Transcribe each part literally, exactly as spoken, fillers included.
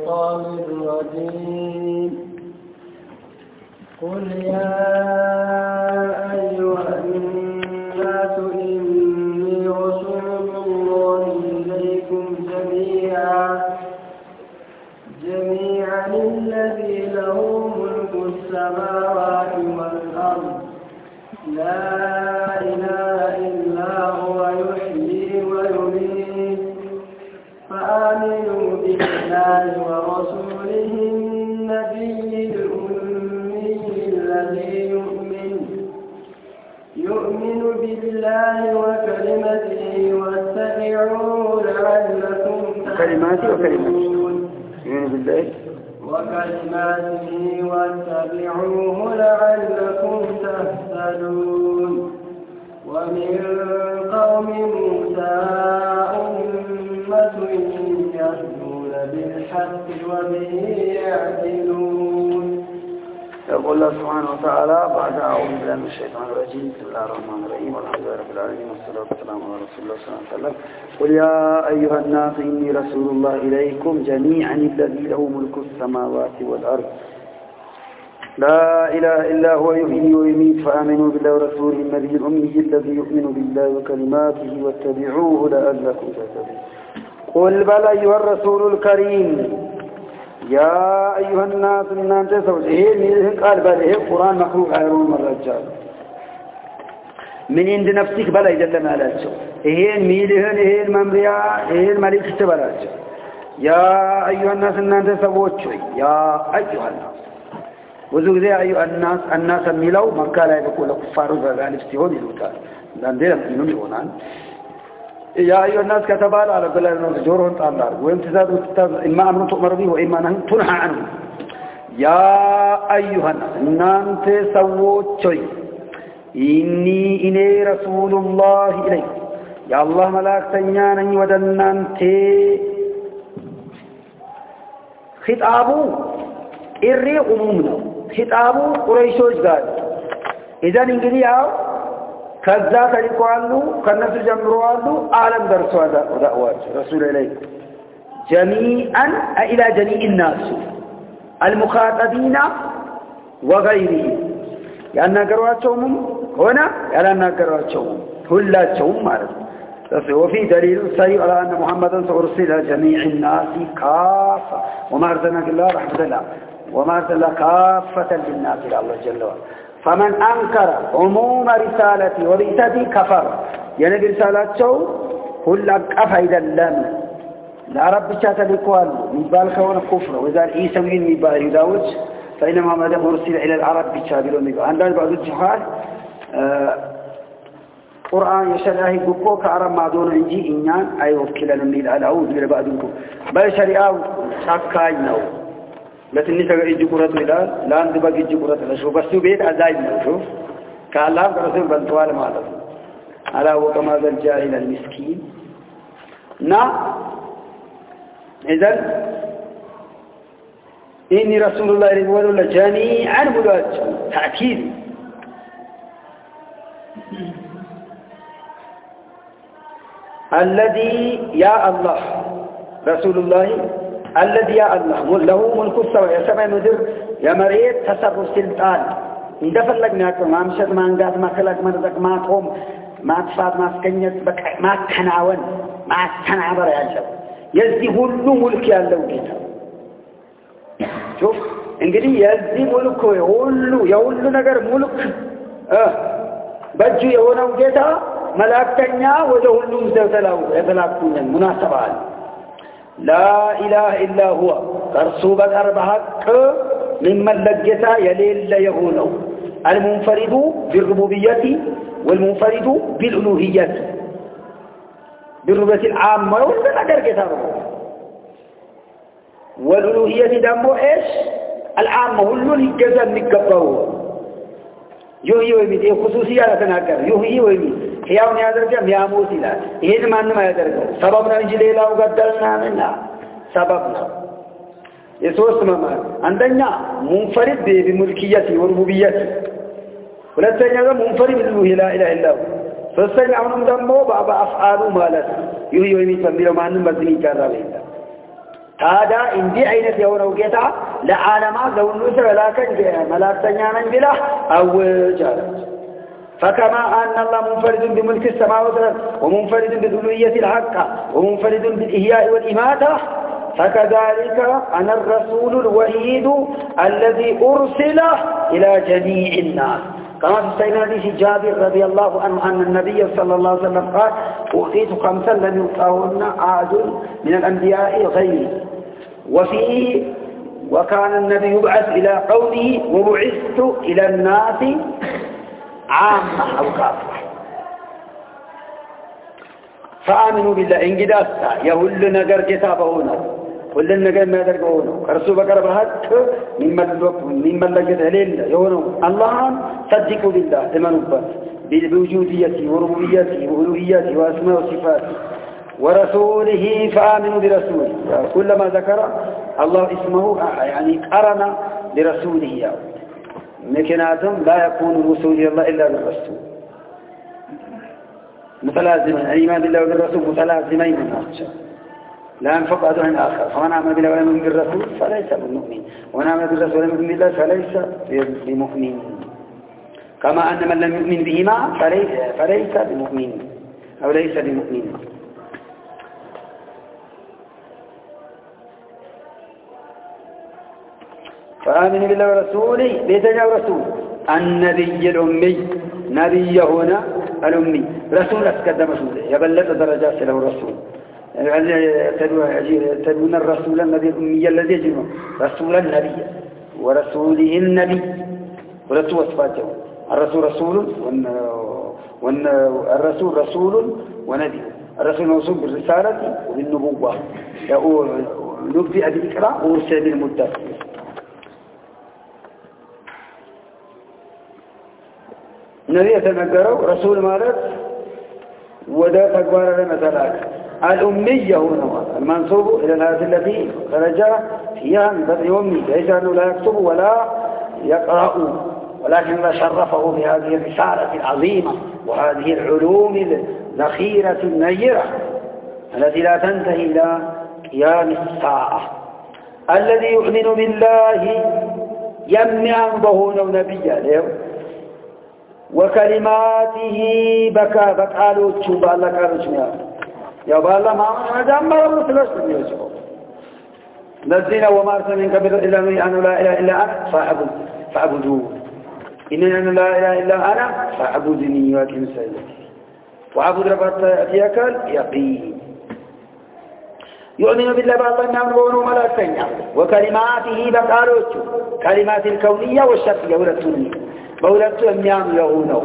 الشيطان الرجيم قل يا أيها الناس إني رسول الله إليكم جميعا جميعا الذي له ملك السماوات والأرض لا إله إلا هو يحيي ويميت فآمنوا بالله ورسوله النبي الأمي الذي يؤمن يؤمن بالله وكلمته واتبعوه لعلكم تهتدون يؤمن بالله وكلماته واتبعوه لعلكم تهتدون ومن قوم موسى أمة يهدون بالحق وبه يعدلون. يقول الله سبحانه وتعالى بعد أعوذ بالله من الشيطان الرجيم بسم الله الرحمن الرحيم والحمد لله رب العالمين والصلاة والسلام على رسول الله صلى الله عليه وسلم قل يا أيها الناس إني رسول الله إليكم جميعا الذي له ملك السماوات والأرض لا إله إلا هو يحيي ويميت فآمنوا بالله ورسوله النبي الأمي الذي يؤمن بالله وكلماته واتبعوه لعلكم تهتدون. قل بل أيها الرسول الكريم يا أيها الناس إن أنت سوت إيه من قال بل إيه القرآن مخلوق عيرون من الرجال من عند نفسك بلا يجل ما لا تشوف إيه ميلهن إيه الممريا إيه الملك تبلاش يا أيها الناس إن أنت سوت يا أيها الناس وزوج ذي أيها الناس الناس ميلو مكة لا يقول كفار ذلك سيون يلوتان لأندير منهم يونان يا أيها الناس كتبال على بلاد الناس جورهم طالار وامتزاز وامتزاز إما أمر تؤمر به وإما نهي تنهى عنه. يا أيها الناس إنانت سووت شيء إني إني رسول الله إليك يا الله ملاك تنياني ودنانت خطابو إري أمومنا خطابو قريشوش قال إذن إنجلي أو كذا تلقوا كنس جمروا عالم درسوا دعوات رسول الله جميعا إلى جميع الناس المخاطبين وغيرهم لأن قرواتهم هنا لأن قرواتهم كلاتهم معرض وفي دليل صحيح على أن محمدا سأرسل إلى جميع الناس كافة وما أرسلناك الله رحمة الله وما أرسلنا كافة للناس إلى الله جل وعلا. فمن أنكر عموم رسالتي ورسالتي كفر يعني رسالته كل أفايد اللام لا رب شاة لكوان مبال كون كفر وإذا عيسى من مبال يداوج فإنما ماذا مرسل إلى العرب بشابلون مبال عندنا بعض الجهال آه قرآن يشرعه بقوة كعرب معدون عندي إنيان أي وكلنا من الأعوذ من بعضكم بل شريعه شاكاين لكن نسأل إيجي قرات ميلاد لا عند باقي إيجي قرات نشوف بس بيت عزايد نشوف كالله كرسول بنتوال ماذا على وكما ذا الجاهل المسكين نا إذن إني رسول الله رضوان الله جميعا بلاد تأكيد الذي يا الله رسول الله الذي يا الله له ملك السماء يا سماء مدر يا مريت تصرف سلطان إن دفلك ناكل ما مشت ما انقاذ ما خلق ما رزق ما قوم ما تفاد ما سكنيت ما تناون ما تنعبر يا الله يزي كل ملك يا الله كده شوف انقلي يزي ملك يقول يقول نجر ملك اه بجو يهونه كده ملاكتنيا وده كل مزدلاو يتلاقون مناسبة لا إله إلا هو ترسوب أربعك ممن لجتا يليل يهونه المنفرد بالربوبية والمنفرد بالألوهية بالربوبية العامة والنقر كتابه والألوهية دمو إيش العامة واللو الجزء نقبه يوهي ويميت إيه خصوصية لتناكر يوهي ويميت حياون يادرجا مياموسي لا إيه ما أنما يادرجا سببنا من جليلا وقدرنا منا سببنا يسوس ماما عندنا منفرد بملكيته وربوبيته ولا تنيا منفرد بالله لا إله إلا هو فالسنة عنهم دمو بابا أفعالوا مالا يوهي ويميت فميرا ما أنما زني كارا بيتا هذا إندي عينة يونا وجيتا لعالمات لو نسر لكن ملاكتنيا من بلا أو جالت فكما أن الله منفرد بملك السماوات ومنفرد بالألوهية الحق ومنفرد بالإحياء والإماتة فكذلك أنا الرسول الوحيد الذي أرسل إلى جميع الناس كما في سيدنا حديث جابر رضي الله عنه أن النبي صلى الله عليه وسلم قال أعطيت خمسا لم يؤتهن أحد من الأنبياء غيري وفيه وكان النبي يبعث إلى قومه وبعثت إلى الناس عامة أو كافة فآمنوا بالله إن قداستا يهل نقر كتابهنا كل النقر ما يدرقونه كرسوا بقر بهك ممن لقد علينا يهونه الله صدقوا بالله تمنوا بوجوديته وربوبيته وألوهيته وأسماء وصفاته ورسوله فآمنوا برسوله كلما ذكر الله اسمه يعني قرن برسوله مكناتهم لا يكون الوصول إلى الله إلا بالرسول متلازمين الإيمان بالله وبالرسول متلازمين من أخشى لا ينفق أحد عن آخر فمن آمن بالله ولم يؤمن بالرسول فليس بمؤمن ومن آمن بالرسول ولم يؤمن بالله فليس بمؤمن كما أن من لم يؤمن بهما فليس فليس بمؤمن أو ليس بمؤمن فآمن بالله ورسوله بيتجا رسول النبي الأمي نبي هنا الأمي رسول أسكد مسؤوله يبلغ درجات له الرسول تدون الرسول النبي الأمي الذي يجمع رسول النبي ورسوله النبي ورسول أصفاته الرسول رسول والرسول رسول ونبي الرسول موصول بالرسالة وبالنبوة نبدأ بالإقراء ورسل بالمدة النبي يتنقروا رسول مالك ودا تكبار لمثلاك الأمية هنا المنصوب إلى الآية التي خرج فيها من بدء أمي ليس أنه لا يكتب ولا يقرأ ولكن الله شرفه بهذه الرسالة العظيمة وهذه العلوم الذخيرة النيرة التي لا تنتهي إلى قيام الساعة الذي يؤمن بالله يمنع بهون نبيا له وكلماته بكى بقالوا تشوبا الله قالوا شنو يا بالله ما جمر مثلش بيجو الذين وما ارسل من قبل الا من ان لا اله الا انا فاعبد فاعبدوه ان انا لا اله الا انا فاعبدني واقم الصلاه وعبد ربك ياكل يقين يؤمن بالله بالله نعم ونو ملائكته وكلماته بقالوا كلمات الكونيه والشرعيه والتونيه بولدت أميام يهونه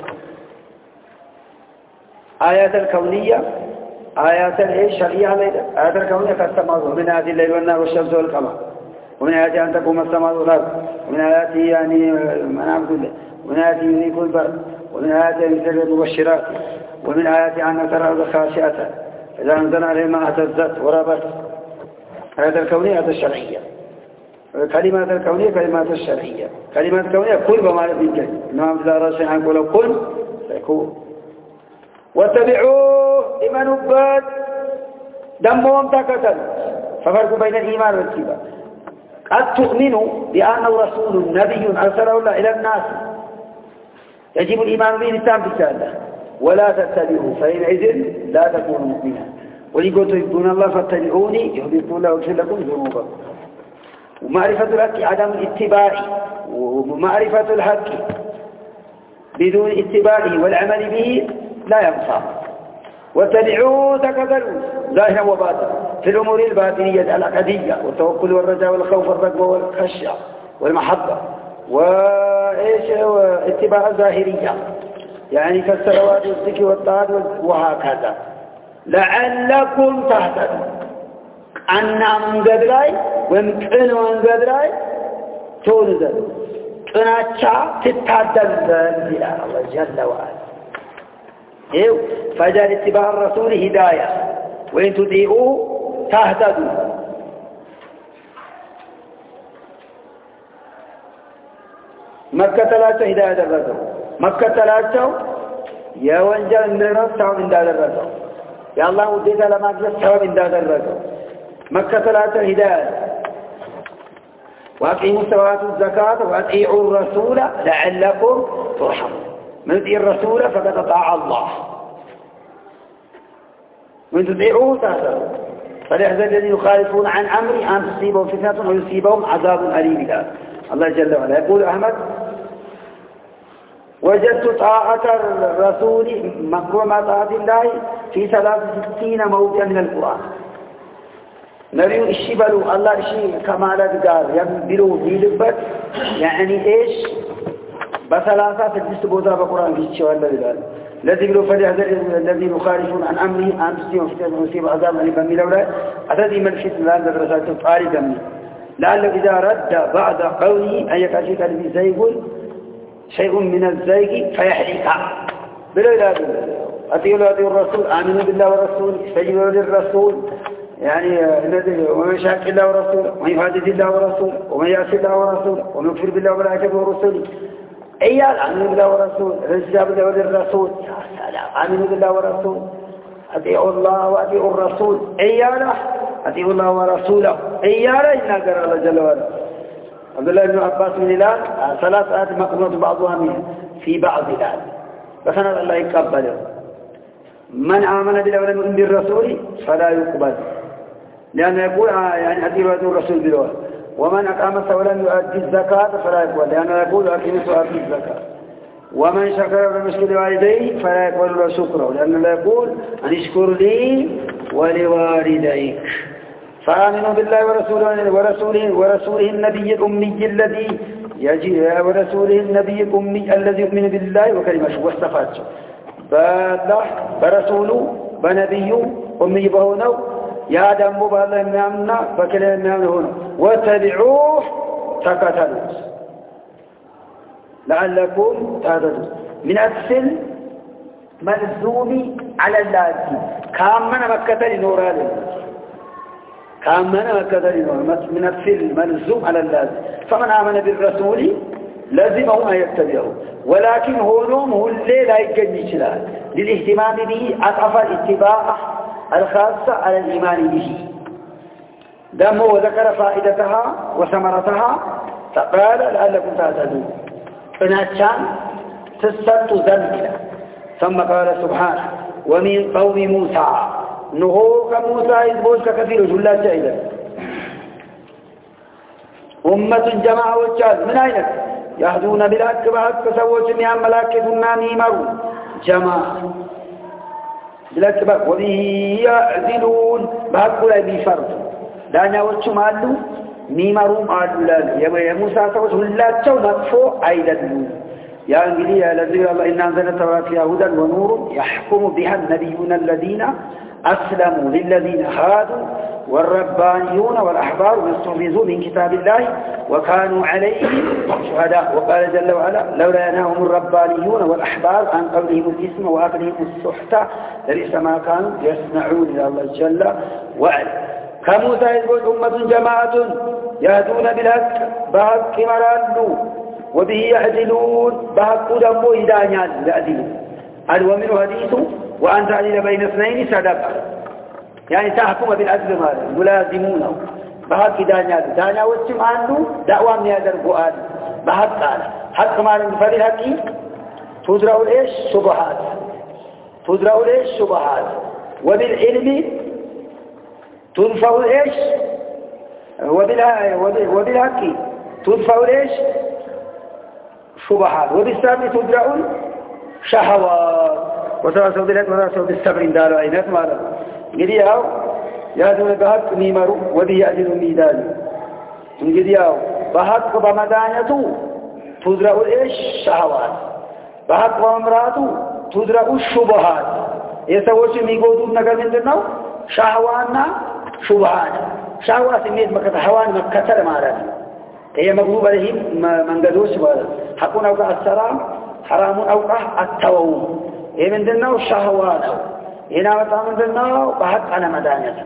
آيات الكونية آيات الشرعية آيات الكونية كالسماء ومن آيات الليل والنهار والشمس والقمر ومن آيات أن تقوم السماء والأرض ومن آيات يعني منام كله ومن آيات يذيك البرد ومن آيات يذيك المبشرات ومن آيات أن ترى الأرض خاشعة إذا أنزل عليها ما اهتزت وربت آيات الكونية آيات الشرعية كلمات الكونية كلمات الشرعية كلمات الكونية كل بما لديك نعم لا رأسين عن قوله كل فيكون واتبعوه إيمان أباد دمهم تكتل ففرق بين الإيمان والاتباع قد تؤمنوا بأنه رسول نبي أرسله الله إلى الناس يجب الإيمان به للتام بالله ولا تتبعوه فإنئذ لا تكونوا مؤمنا ولقد تحبون الله فاتبعوني يحببكم الله ويغفر لكم ذنوبكم ومعرفة الحق عدم الاتباع ومعرفة الحق بدون اتباعه والعمل به لا ينفع واتبعوه تكذلوا ظاهرا وباطنا في الأمور الباطنية العقدية والتوكل والرجاء والخوف والرغبة والخشية والمحبة وإيش واتباع الظاهرية يعني كالصلوات والذكر والطاعات وهكذا لعلكم تهتدون أنا من قدراي ومكن من قدراي تولد قناتشا تتعدل إلى الله جل وعلا إيو فجعل اتباع الرسول هداية وإن تطيعوه تهتدوا مكة ثلاثة هداية الرسول مكة ثلاثة يا وانجل من الرسول من داد الرسول يا الله وديت لما أجلس سوا من داد الرسول مكة لا هداية وأقيموا الصلاة والزكاة وأطيعوا الرسول لعلكم ترحمون من يطيع الرسول فقد أطاع الله وإن تطيعوه تهتدوا فليحذر الذين يخالفون عن أمره أن تصيبهم فتنة ويصيبهم عذاب أليم. الله جل وعلا يقول أحمد وجدت طاعة الرسول مكرمة طاعة الله في ثلاث وستين موضع من القرآن. نبي الشبل الله الشيء كمالات قال ينبروا بيلبت يعني إيش بثلاثة تجلس بوضع بقرآن في الشوال الذي الذي يقولوا فليحذر الذين يخالفون عن أمره أن تصيبهم فتنة ويصيبهم عذاب أليم من لولا أتدري من الفتنة لأن درسات الطارق منه لعله إذا رد بعد قوله أن يكاشف الذي سيقول شيء من الزيغ فيحرقها بلا إله أطيعوا أطيعوا الرسول آمنوا بالله والرسول استجيبوا للرسول يعني ومن شاك الله ورسوله ومن يحادث الله ورسوله ومن يعص الله ورسوله ومن يكفر بالله وملائكته ورسله أيال آمنوا بالله ورسوله استجابوا له للرسول يا سلام آمنوا بالله ورسوله أطيعوا الله وأطيعوا الرسول أيال أطيعوا الله ورسوله أيال إنا قرر الله جل وعلا. عبد الله بن عباس من الآن ثلاث آيات مقرونة بعضها منها في بعض الآن فكان الله يقبله من آمن بالله ولم يؤمن بالرسول فلا يقبل لأنه يقول يعني أطيعوا الرسول بالله ومن أقام الصلاة ولم يؤدي الزكاة فلا يقبل لأنه يقول أقيموا الصلاة وآتوا الزكاة ومن شكر ولم يشكر لوالديه فلا يقبل له شكره لأنه يقول أن اشكر لي ولوالديك. فآمنوا بالله ورسوله ورسوله ورسوله النبي الأمي الذي يجي ورسوله النبي الأمي الذي يؤمن بالله وكلمته واستفاده بالله برسوله بنبيه أمي بهونه يا دم بالله نامنا بكلمة نامنا واتبعوه تكتلوا لعلكم تهتدون من أسفل ملزوم على اللازم كامنا مكة لنورا كامنا مكة لنورا من أسفل ملزوم على اللازم فمن آمن بالرسول لازمه أن يتبعه ولكن هونهم هو اللي لا يجني شلال للاهتمام به أضعف الاتباع الخاصة على الإيمان به دمه وذكر فائدتها وثمرتها فقال لعلكم تهتدون فناتشان تستط ذنبنا ثم قال سبحانه ومن قوم موسى نهو كموسى يذبوش كثير جلات جائدة أمة جماعة والجاد من أين يهدون بالحق بحق فسووا جميعا ملاكتنا ميمروا جماعة بالحق بحق وبه يعدلون بحق لا بفرد دانا وشمالوا ميمروا قالوا يا موسى سووا جلات جو نطفوا أيدلون يا أنجلي يا الذين الله إن أنزلنا التوراة فيها هدى ونور يحكم بها النبيون الذين أسلموا للذين هادوا والربانيون والأحبار واستحفظوا من كتاب الله وكانوا عليه شهداء. وقال جل وعلا لولا ينهاهم الربانيون والأحبار عن قولهم الإثم وأكلهم السحت لبئس ما كانوا يصنعون. إلى الله جل وعلا كموسى يقول أمة جماعة يهدون بالحق بحق مرادوا وبه يعدلون بحق دمو إدانيان يعدلون. قال ومن حديث وأن تعدل بين اثنين صدقة يعني تحكم بالعدل ماذا ملازمونه بحق دانيان دانيا وجم عنه دعوة من هذا القرآن بحق قال حق ماذا فللحق تدرأ الإيش شبهات تدرأ الإيش شبهات وبالعلم تنفع الإيش وبالحق تدفع الإيش شبهات وبالسبب تدرأ شهوات وتواصوا بالحق وتواصوا بالصبر داروا أينات ماذا قدياو يهدون بحق ميمروا وبه يأذن ميدان قدياو بحق بمدانته تدرأ الإيش شهوات بحق بمراته تدرأ الشبهات يسوش ميقودون نقل من دنو شهوانا شبهات شهوات ميد مكة حوان مكة مارات هي مغلوبة لهم من قدوش حقون أوقع السلام حرام أوقع التوهم هي من دنو شهوات هنا مطا من دنو بحق على مدانيته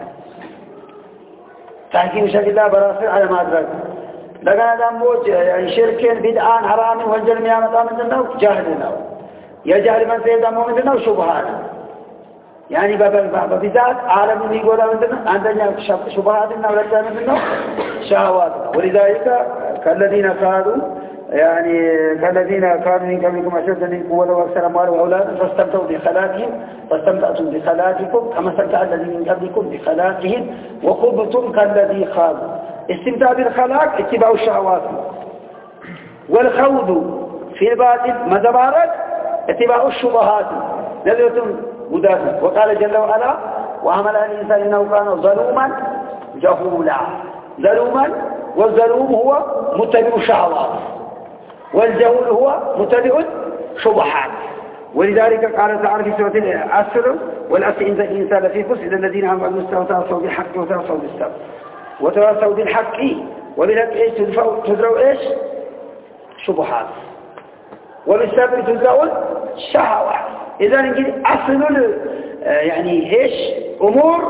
تحكيم شكل الله براسل على ما أدرك لقنا دموج يعني شركين بدعان حرام والجلم يا مطا من دنو جهلنا يجهل من سيدمو من دنو شبهات يعني ببذات عالم يقول عندنا عندنا شبهاتنا ولدنا منه شهواتنا ولذلك كالذين كانوا يعني كالذين كانوا من قبلكم أشد منكم قوة وأكثر أموالا وأولادا فاستمتعوا بخلاقهم فاستمتعتم بخلاقكم كما استمتع الذين من قبلكم بخلاقهم وخبتم كالذي خاضوا. استمتاع بالخلاق اتباع الشهوات والخوض في الباطل مزبارك اتباع الشبهات نذرة مدافع. وقال جل وعلا وعمل الإنسان إنه كان ظلوما جهولا. ظلوما والظلوم هو متبع الشهوات والجهول هو متبع الشبهات. ولذلك قال تعالى في سورة العصر والعصر إن الإنسان لفي خسر إلا الذين آمنوا وعملوا الصالحات وتواصوا بالحق وتواصوا بالصبر وتواصوا بالحق وبالحق ايش تدروا ايش شبهات وبالصبر تدروا الشهوات. إذا نجد أصل يعني إيش أمور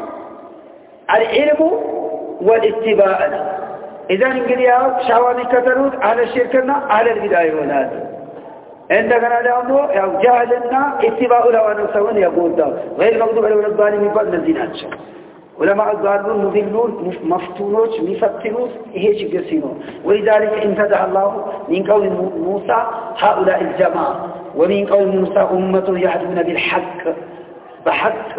العلم والاتباع. إذا نجد يا شهوات كترود على الشركنا على البداية والآن عندنا دامو يا جاهلنا اتباع لو أن سوون يقول ده غير المغضوب عليهم ولا الضالين من بعد الذين ولما الضالون مذلون مفتونون مفتنون هيك يقسمون. ولذلك انتدع الله من قول موسى هؤلاء الجماعة ومن قول موسى أمة يهدون بالحق بحق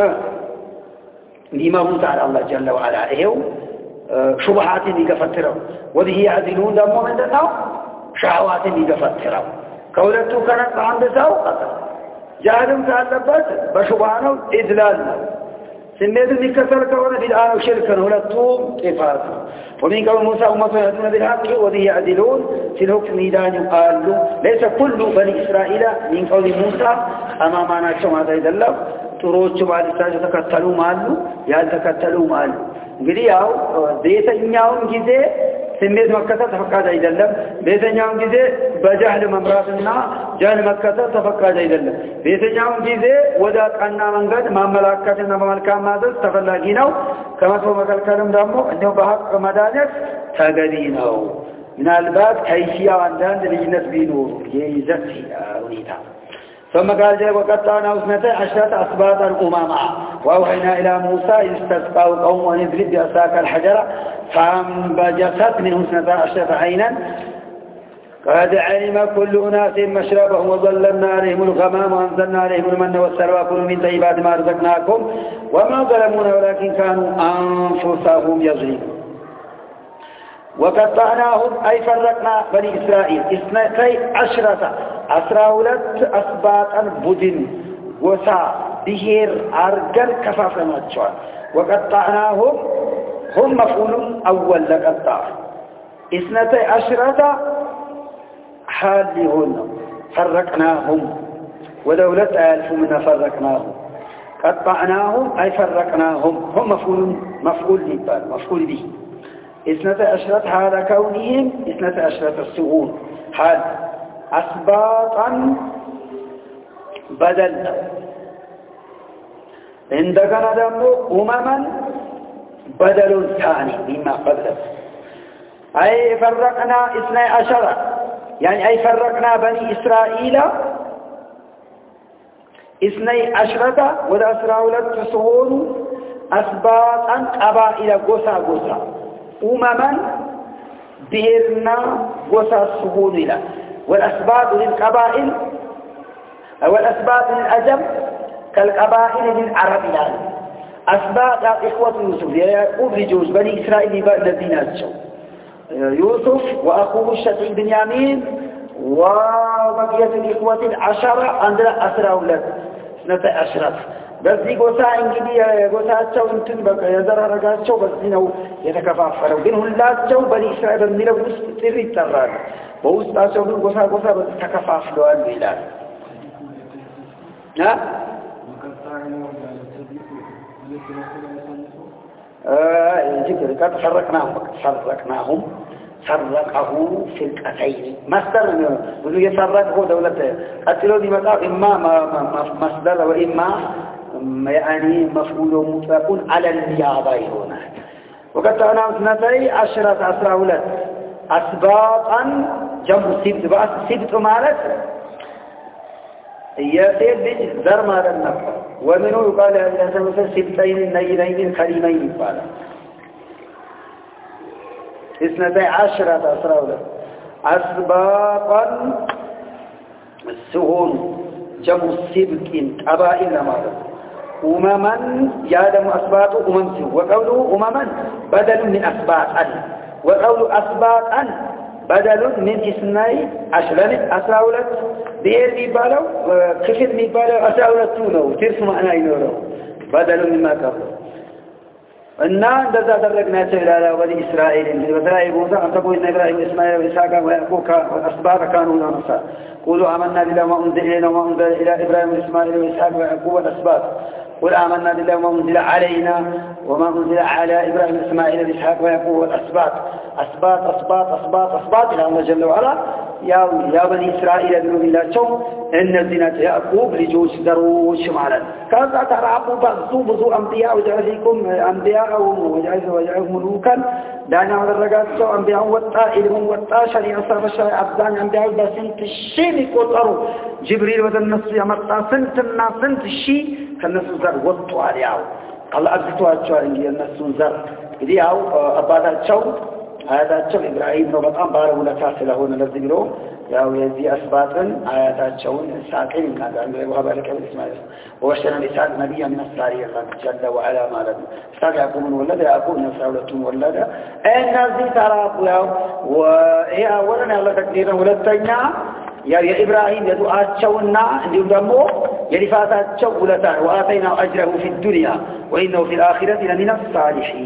بما هو تعالى الله جل وعلا إيهو شبهات يقفتروا وبه يعدلون دمو من دنو شهوات يقفتروا قولته كانت عند سوء جاهدهم تعلبت بشبهانه إذلالنا سميت الكسر كون في الآن وشركا ولا الطوم إفاده. ومن قول موسى أمة يهدون بالحق وبه يعدلون في الحكم ميدان يقال له ليس كل بني إسرائيل من قول موسى أما ما نعشم هذا يدلق تروج بعد الساجة تكتلوا ماله يا تكتلوا ماله قرياو بيتنياون جزء سميت مكة تفقد يدلق بيتنياون جزء بجهل ممراتنا جهل مكة تفقد يدلق بيتنياون جزء وذاك أننا من قد ما ملاكتنا مملكان ماذا تفلاقينه كما سوى مكالكالم دامو أنه بحق مدانك تقدينه من الباب كيفية عندان لجنة بنور يزكي أوليتها. ثم قال جل وقطعنا اثنتي عشرة أسباطا أمما وأوحينا إلى موسى إذ استسقاه قوم أن يضرب بعصاك الحجر فانبجست منه اثنتا عشرة عينا قد علم كل أناس مشربهم وظللنا عليهم الغمام وأنزلنا عليهم المن والسلوى كلوا من طيبات ما رزقناكم وما ظلمونا ولكن كانوا أنفسهم يظلمون. وقطعناهم أي فرقنا بني إسرائيل اثنتي عشرة أسراولت أسباطا بدن وسا بهير أرجل كفافا مجوان. وقطعناهم هم مفعول أول لقطع اثنتي عشرة حالهن فرقناهم ودولة ألف من فرقناهم قطعناهم أي فرقناهم هم مفعول مفعول لبال مفعول به اثنتي عشرة حال كونهم اثنتي عشرة السعود حال أسباطا بدلنا عندنا دمو أمما بدل ثاني مما قبله أي فرقنا اثني عشرة يعني أي فرقنا بني إسرائيل اثني عشرة والأسراولة تسعون أسباطا قبائل قصى قصى أمما بهرنا قصى السهول له والأسباط للقبائل والأسباط للأجم كالقبائل للعرب يعني أسباط إخوة يوسف يعقوب لجوز بني إسرائيل الذين أجوا يوسف وأخوه الشقيق بنيامين وبقية الإخوة العشرة عندنا أسرى أولاد اثنتي عشرة بس دي قوسا إنجدي قوسا أتشو انتن بقى يزرها رقاتشو بس دينو يتكفافروا دينه الله أتشو بني إسرائيل بنيلو وستري التران ووسط أتشو دين قوسا قوسا بس تكفافلوا البلاد ها؟ آه جدا قد فرقناهم فرقناهم فرقه في القتين مصدر بده يفرقه دولته قتلوا دي مطلب إما مصدر وإما يعني مفعول مطلق على النيابة هنا. وقد أنا اثنتي عشرة أسرى أولاد أسباطا جمع سبت بأس سبت مالك يسير بج ذر مال النفر ومنه يقال هذا مثل سبتين نيرين كريمين يقال اثنتي عشرة أسرار أسباطا السهول جمع السبك قبائل ماذا أمما يادم أسباط أمم سهول وقوله أمما بدل من أسباط وقوله أسباط بدل من اثني عشرة أسرار بير ميبالو كفر ميبالو أسرار تونو ترس معنى ينورو بدل مما قبل እና እንደዛ አደረግናቸው ይላል ወዲ እስራኤል እንግዲህ በተለያየ ቦታ አንተቆ ኢብራሂም እስማኤል ወይሳካ ወያዕቆብ አስባጥ ካኑ ናሳ قولوا آمنا بالله وما أنزل إلينا وما أنزل إلى إبراهيم وإسماعيل وإسحاق ويعقوب والأسباط قل آمنا بالله وما أنزل علينا وما أنزل على إبراهيم وإسماعيل وإسحاق ويعقوب والأسباط أسباط أسباط أسباط أسباط إلى الله جل وعلا يا يا بني إسرائيل ابنوا بالله إن الزنا يعقوب لجوج دروش معنا كذا ترعبوا بغزوا بزوا أنبياء وجعل فيكم أنبياء وجعل وجعل ملوكا دعنا على الرجال سو أنبياء وطا إلهم وطا شريعة صرف الشريعة أبدان أنبياء بسنت الشيء يقطروا جبريل وذا النص يمطا سنت الناس سنت الشيء كالناس زر وطوا عليه الله أبزتوا أشوار إنجي الناس زر إذا أو أبادا شو هذا شو إبراهيم ربطان باره لكاس لهون الذي ياو يزي أسباطا آياتات شون ساكين هذا أمره وهبا لك بالإسماعيل ووشتنا لسان نبيا من السارية جل وعلا ما لدن ساك يكون ولد يكون نفسه ولد أين نازي ترابوا ياو وهي أولا الله تكبيرا ولدتنا يا يا إبراهيم يدعى شونا اليوم دمو يلفاتات شو ولدان وآتينا أجره في الدنيا وإنه في الآخرة لمن الصالحين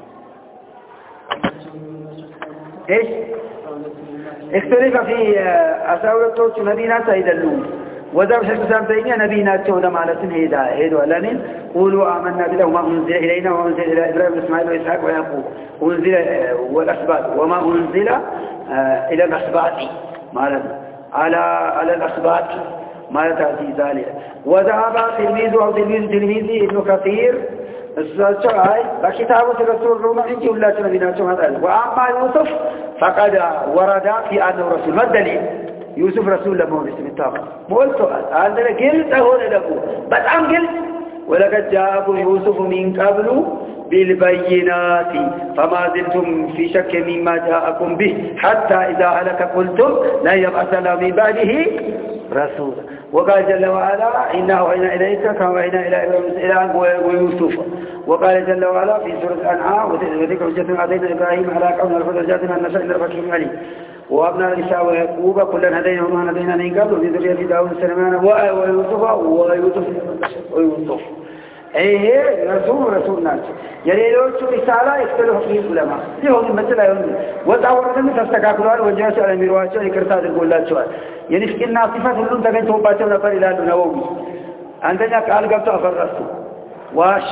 إيش اختلف في أساورة توت نبينا سيدلون وذا بشكل سامتين نبينا تودا مالتين هيدا هيدا لنين قولوا آمنا بالله وما أنزل إلينا وما أنزل إلى إبراهيم وإسماعيل وإسحاق ويعقوب أنزل والأسباط وما أنزل إلى الأسباط مالتين على على الأسباط مالتين ذلك وذهب تلميذ أو تلميذ تلميذي ابن كثير السؤال بكتابة الرسول الرومي إنجي ولا تنبينا هذا وأما يوسف فقد ورد في أنه رسول ما الدليل يوسف رسول لما اسم التاقى مول سؤال عندنا قلت أهون لكم بس عم قلت ولقد جاءكم يوسف من قبل بالبينات فما زلتم في شك مما جاءكم به حتى إذا هلك قلتم لا يبعث الله من بعده رسولا وقال جل وعلا إنه وإنا إليك كما وإنا إلى إبراهيم ويوسف وقال جل وعلا في سورة الأنعام وذكر حجة عطينا إبراهيم على كون الحجة أن نشأ إن ربك عليم وأبنى الإساء ويعقوب كلا هدينا وما هدينا من قبل في ذرية داود سليمان ويوسف ويوسف ويوسف ايه رسول رسول ناس يليلوቹ رسالة يختلف فيه العلماء يهون مثلا يهون وتعورنا تستكاكلوا وجاء على ميرواچو ይቅርታ አድርጎላቸዋል የንፍቅና ሲፋት ሁሉም ተገኝቶባቸው ነበር ይላሉ ነወዊ አንደኛ ቃል ገብተው አፈረሱ ዋሹ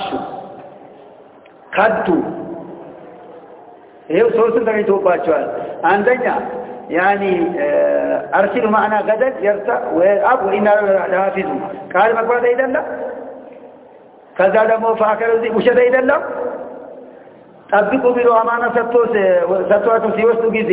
ካዱ ይሄው ሶስቱም ተገኝቶባቸዋል አንደኛ يعني ارسل معنا غدا يرتع واب وإنا لحافظ قال مقبات አይደለም ከዛ ደግሞ ፋከረ እዚህ ውሸት አይደለም ጠብቁ ቢሮ አማና ሰጥቶስ ሰጥቷቸው ሲወስዱ ጊዜ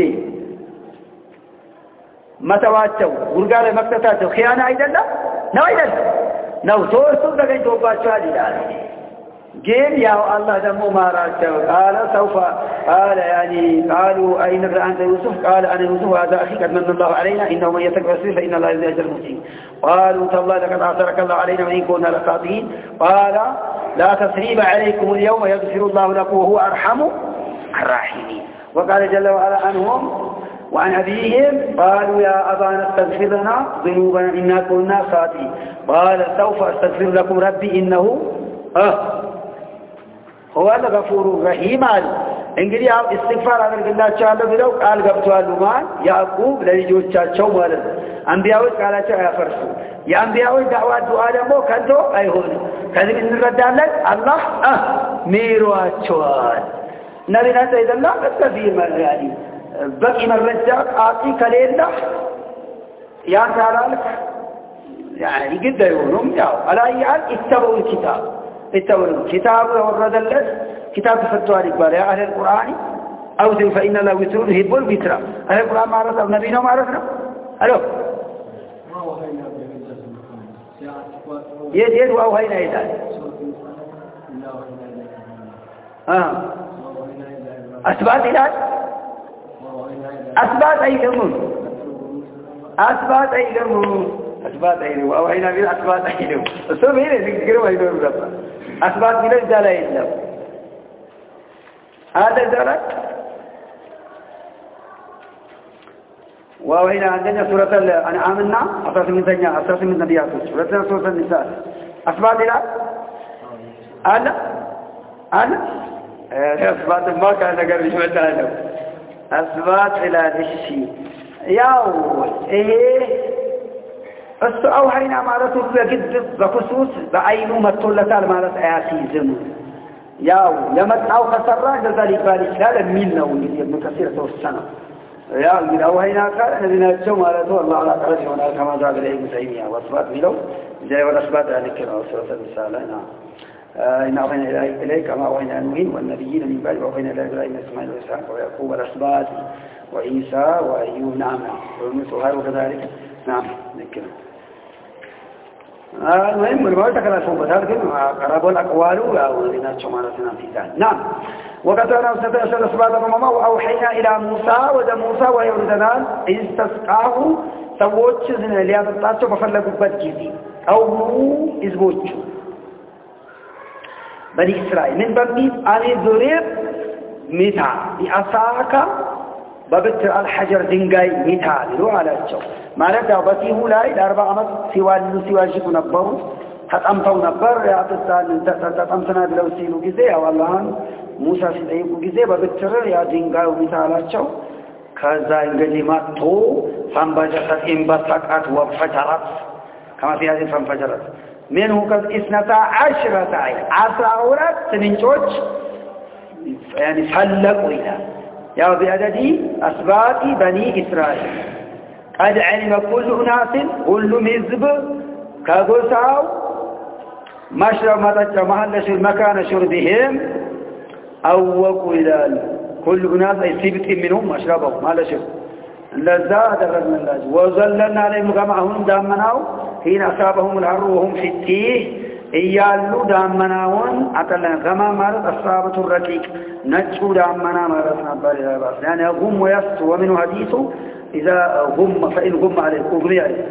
መተዋቸው ጉርጋለ መክተታቸው ኺያና አይደለም ነው አይደለም ነው ሶስቱም ተገኝቶባቸዋል ይላል ግን ያው አላህ ደግሞ ማራቸው قال سوف قال يعني قالوا اين انت يوسف قال انا يوسف هذا اخي قد من الله علينا انه من يتق رسول فان الله يجزي اجر المحسنين قالوا تالله لقد اعترك الله علينا وان كنا لخاطئين قال لا تثريب عليكم اليوم يغفر الله لكم وهو ارحم الراحمين وقال جل وعلا عنهم وعن أبيهم قالوا يا أبانا استغفر لنا ذنوبنا إنا كنا خاطئين قال سوف أستغفر لكم ربي إنه آه هو الغفور الرحيم እንግዲህ አው استغفار አድርግላችኋለሁ ብለው ቃል ገብተዋል ማን ያዕቆብ ለልጆቻቸው ማለት አንቢያዎች ቃላቸው ያፈርሱ የአንቢያዎች ዳዕዋ ዱዓ ደግሞ ከንቶ አይሆንም ከዚህ እንረዳለን አላህ ሚሯቸዋል ነብይና ሰይደላ በዚህ ማለት በቂ መረጃ አጥቂ ከሌለ ያን ታላልክ يعني قد يقولون ያው አላያል ይተበው الكتاب اتولوا كتاب ورد لك كتاب فتوى الإقبال يا أهل القرآن أوزن فإن الله وترون هبوا البترى أهل القرآن ما عرفنا ونبينا ما عرفنا ألو يد يد وأوحينا إلى آه أثبات إلى أثبات أيهم أثبات أيهم أثبات أيهم وأوحينا إلى أثبات أيهم السبب هنا ذكروا أيهم ربنا أثبات إلى الجلال إلا هذا ذلك وهنا عندنا سورة الأنعام أساس من ثانية أساس من نبيات سورة سورة النساء أثبات إلى أنا أنا أثبات ما كان نقرر شو التعلم أثبات إلى الشيء ياو إيه أوحينا مالته بجد بخصوص بعينه مطلة مالت آياتي زمن ياو يمتعو خسران ذلك بالإسلام منا ابن كثير توسنا يا من أوحينا قال الذين يتشوا مالته الله على قرشه هناك كما ذاك العلم سيمية وأثبات ملو جاي والأثبات ذلك سورة النساء لنا إن أوحينا إليك كما أوحينا نوح والنبيين من بعد وأوحينا إلى إبراهيم وإسماعيل وإسحاق ويعقوب والأسباط وعيسى وأيوب نعم ومثل وكذلك نعم ذكر المهم الموضوع كذا سوف تذكر قرب الأقوال والذين شمالتنا في ذلك نعم وقتنا ستأشر أسباب الماما وأوحينا إلى موسى ودى موسى ويردنان استسقاه سووش زنا ليابطاتشو بفلقوا بجيزي أو إزبوتشو بني إسرائيل من بابنيب أني ذريب متى بأساك ببتر الحجر دنقاي متى لو على الجو ما نبدأ بطيه لاي لأربع عمد سوى سوى جيكو نبرو تتأمتو نبر يا تتأمتنا بلو سيلو جزي والله موسى سيدايكو جزي ببتر يا دنقاي متى على الجو كذا انجلي ماتو فانبجرت انبسكت وفجرت كما في هذه فانفجرت منه كذ اثنتا عشرة عين عشر أولاد سننجوج يعني سلقوا إلى يا بأدد أسباط بني إسرائيل قد علم كل أناس كل مذب كغساو مشرب متجه محل شرب مكان شربهم أوقوا إلى كل أناس أي سبت منهم مشربهم محل شرب لذا أدرنا الله وظللنا عليهم غمعهم دامناو حين أصابهم الحر وهم في التيه إيالو دامناون أتلنا غما مارت أصابة الرقيق نجو دامنا مارت نبال إلى باس يعني غم ويست ومنه حديثه إذا غم فإن غم عليكم غمي عليكم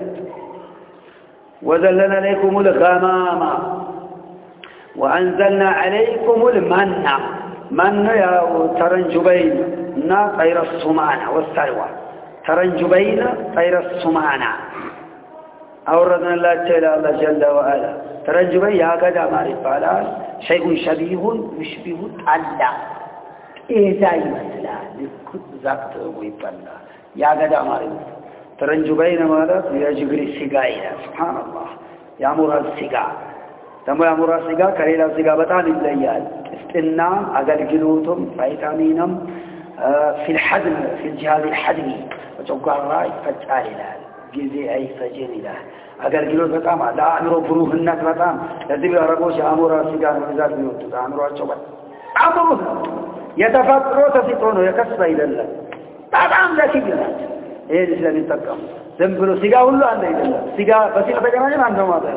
وذلنا عليكم الغمام وأنزلنا عليكم المنّ من يا ترنجبين نا طير السمانة والسلوى ترنجبين طير السمانة أوردنا الله تعالى الله جل وعلا ترنجبين يا قدى معرفة شيء شبيه يشبه الله إيه زي مثلا لكل ذاكت ويبلا يا قدى معرفة ترنجبين ماذا يجري سقائنا سبحان الله يأمر السقاء تم يأمر السقاء كريلا السقاء بطان الليال استنام أقلقلوتم فيتامينم في الحدم في الجهاز الحدمي وتوقع الرأي فجأة جزي أي فجين له أقلقلوت بطام لا أمر بروح الناس بطام لذب الرقوش أمر السقاء ونزال بيوت أمر الشبط أمره يتفكروا تفكرون يكسب إلى الله طبعا ذاك الجنات إيه الإسلام يتقم ذنبلوا سقاء الله عند الله سقاء بسيطة كمان عندهم هذا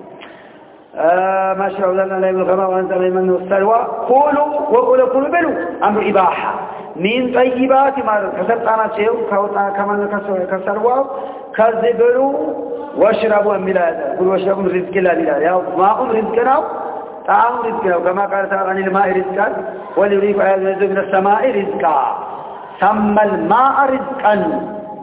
آه ما شاء الله لنا الغماء وأنزل المن والسلوى قولوا وقولوا قولوا بلوا أمر إباحة من طيبات ما كسرت أنا شيء كمان كسروا كذبوا واشربوا من هذا قولوا واشربوا من رزق الله لله يا ماء رزقنا طعام رزقنا كما قال تعالى عن الماء رزقا وليريف ينزل من السماء رزقا سمى الماء رزقا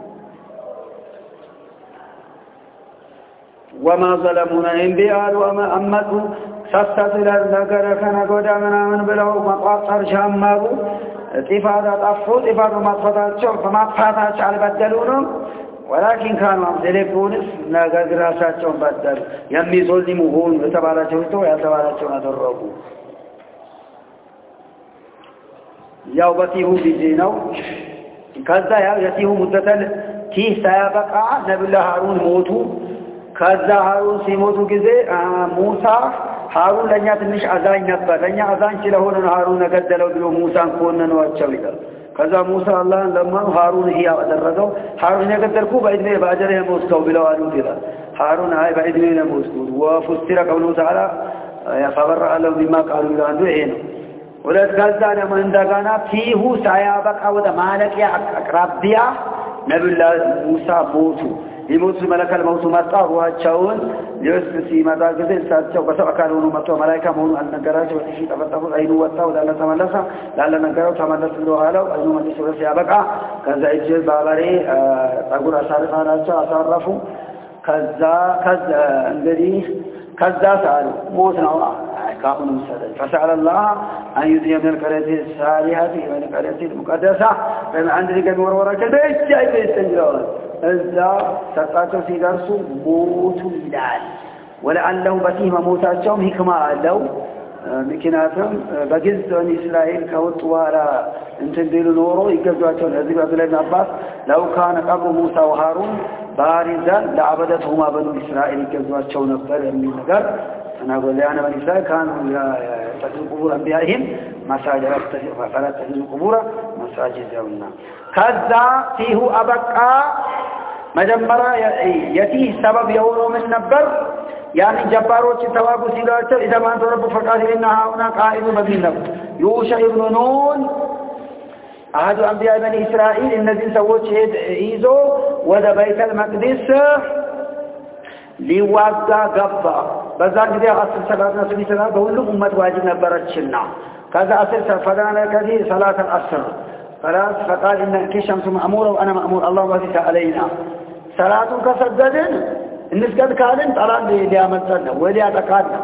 وما ظلمونا انبياء وما أمتوا سستطل الذكر كان قد من بلو مقاطر شامروا اتفادة طفوا اتفادة مطفضات شوف فمطفضات على بدلونهم ولكن كانوا عمزلقون ناقض راساتهم بدل يمي ظلموهون يتبالى جوتوا يتبالى جونا دربوا يوبتيه بزينو كذا يتيه مدة كي سيبقى نبي الله هارون موتوا كذا هارون سيموتوا كذا موسى هارون لن تنش أذان نبى لن أذان شلهون هارون قدلوا بلو موسى كونن واتشويدا كذا موسى الله لما هارون هي أدرجوا هارون يقدر كوبا إذن باجره موسى بلو أنو كذا هارون هاي بإذن موسى وفسر قوله تعالى فبرأ له مما قالوا إلى أن دعينه ولد قلتنا من دقنا فيه سيابك أو دمالك يا أقربيا نبي الله موسى موتوا يموت ملك الموت مطا روحاቸውን ሊወስድ ሲመጣ ጊዜ እሳቸው በሰው አካል ሆኖ መጥቶ መላእክት መሆኑን አልነገራቸው ወዲህ ተፈጠሩ አይኑ ወጣው ላለ ተመለሰ ላለ ነገረው ተመለስ ብሎ አለው አይኑ መልሶ ሲያበቃ ከዛ እጅ ባባሬ ጸጉር አሳርፋናቸው አሳረፉ ከዛ ከዛ እንግዲህ ከዛ ሳሉ ሞት ነው ካሁን መሰለኝ فسأل الله أن يدي من القرية الصالحة من القرية المقدسة بما عند ذلك ورورة كبير جاي بيستنجرون إذا سقطوا في درسوا موتوا إلال ولعله بسيهم موتاتهم هكما لو مكناتهم بجزء من إسرائيل كوتوا على انتدلوا نورو يقضوا الهزيب عبد الله بن عباس لو كان قبر موسى وهارون بارزا لعبدتهما بنو إسرائيل يقضوا نفر من نقر أنا أقول لي أنا بني إسرائيل كانوا يتخذوا قبور أنبيائهم مساجد فلا تتخذوا قبور مساجد يومنا كذا فيه أبقى مجمرة يتيه سبب يورو من نبر يعني جباروች ተዋጉ ሲሏቸው إذا ما أنت رب فقال إن هؤلاء قائم بذين يوشع ابن نون أحد أنبياء بني إسرائيل الذين سووا شهد إيزو وذا بيت المقدس ليواقع قبضة بذلك ጊዜ አስር ሰላት ነው ሲሰራ በሁሉም ኡመት ዋጅብ ነበረችና ከዛ አስር ፈዳና ከዚህ ሰላት አስር خلاص فقال إن كشمس مأمورة وأنا مأمور الله وزيك علينا صلاة كسجدن النسجد كالن طلال ليامتنا ولياتقادنا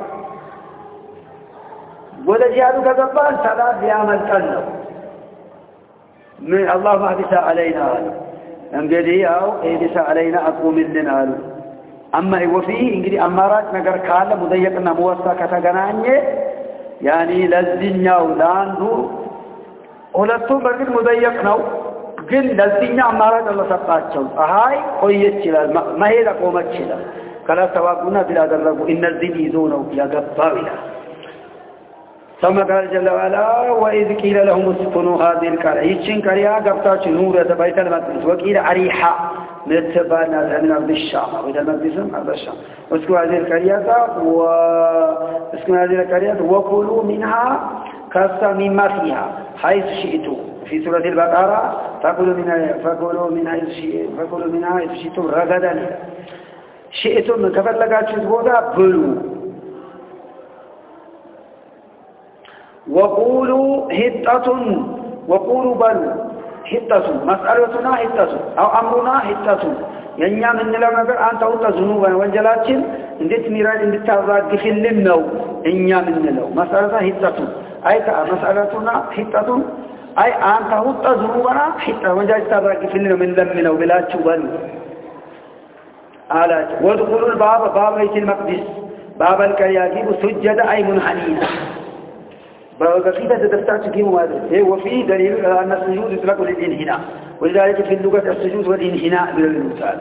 ولا جهادو كذبان صلاة ليامتنا من الله وزيك علينا انقدي أو إيديس علينا أقوم لنا أما وفيه انقدي أمارات نقر كالا مضيقنا موسى كتغناني يعني للدنيا ولاندو ሁለቱም በግል ሙደየቅ ነው ግን ለዚህኛ አማራጭ ለሰጣቸው አሃይ ቆየች ይላል መሄድ አቆመች ይላል ከላስተዋቁና ቢላደረጉ እነዚህ ይዞ ነው ያገባው ይላል ثم قال جل وعلا وإذ قيل لهم اسكنوا هذه القرية ይችን قرية ገብታችሁ ኑሩ በይተ المقدس وقيل أريحة متبان من أرض الشام وإذا المقدس أرض الشام اسكنوا هذه القرية واسكنوا هذه القرية وكلوا منها كاسا مما فيها حيث شئتم في سورة البقرة فكلوا منها فكلوا منها فكلوا منها حيث شئتم رغدا شئتم من كفلقاتشوت بودا بلو وقولوا هتة وقولوا بلو هتة مسألتنا هتة أو أمرنا هتة ينيا من لو نقر أنت أوت ذنوبا وانجلاتشن اندت ميراج اندت تغاق في اللمنو ينيا من لو مسألتنا هتة أي مسألتنا حتة أي أن تهوت ذنوبنا حتة وجاء استباك في اللي من ذنبنا وبلا تشوبان آلات وادخلوا الباب باب بيت المقدس باب الكياكيب سجد أي منحنين بقيدة تدفتات كيمو هذا وفيه دليل أن السجود يطلق للإنحناء ولذلك في اللغة السجود والإنحناء بالمثال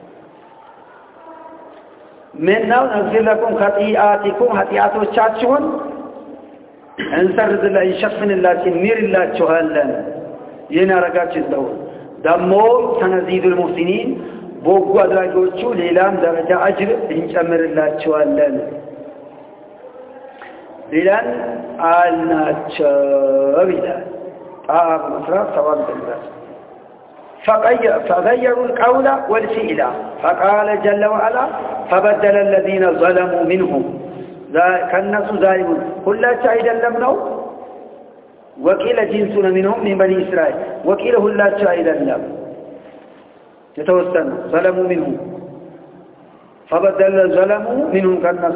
من نوع نغفر لكم خطيئاتكم خطيئات وشاتشون انسرد الله يشفن الله تنمير الله تشهلا ينا رقاتش الدول دمو سنزيد المحسنين بوقو أدراجوشو ليلام درجة أجر انشمر الله تشهلا ليلان آلنا تشهلا آب مصرف سواب بالله فغيروا القول والفئل فقال جل وعلا فبدل الذين ظلموا منهم كالناس ظالمون كل شاهد لم نو وكيل جنسنا منهم من بني إسرائيل وكيل كل شاهد لم يتوسطن ظلموا منهم فبدل ظلموا منهم كالناس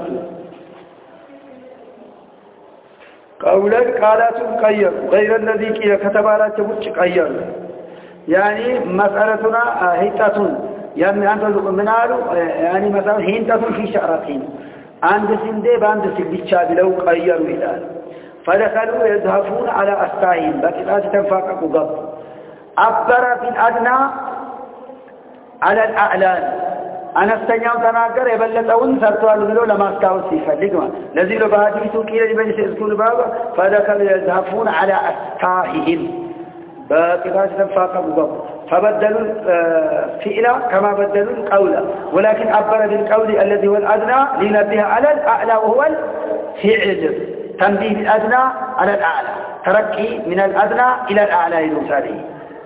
قولا قالات قير غير الذي كيل كتب على تبوش قير يعني مسألتنا هيتة يعني أنت منالو يعني مثلا هيتة في شعرتين عند سندي باند سبيتشا بلو قيروا إلى فدخلوا يذهبون على أستاهين بكذات تنفاقوا قبل أبر في الأدنى على الأعلان أنا استنيام تناقر يبلتون سرطوال بلو لما استاوا السيفة لقمان نزيلوا بهاتيسوا كيلا لبني سيسكون بابا فدخلوا يذهبون على أستاهين بقراءة تنفاقوا فبدلوا الفعل كما بدلوا القول ولكن عبر بالقول الذي هو الأدنى لينبه على الأعلى وهو الفعل تنبيه الأدنى على الأعلى ترقي من الأدنى إلى الأعلى يوصله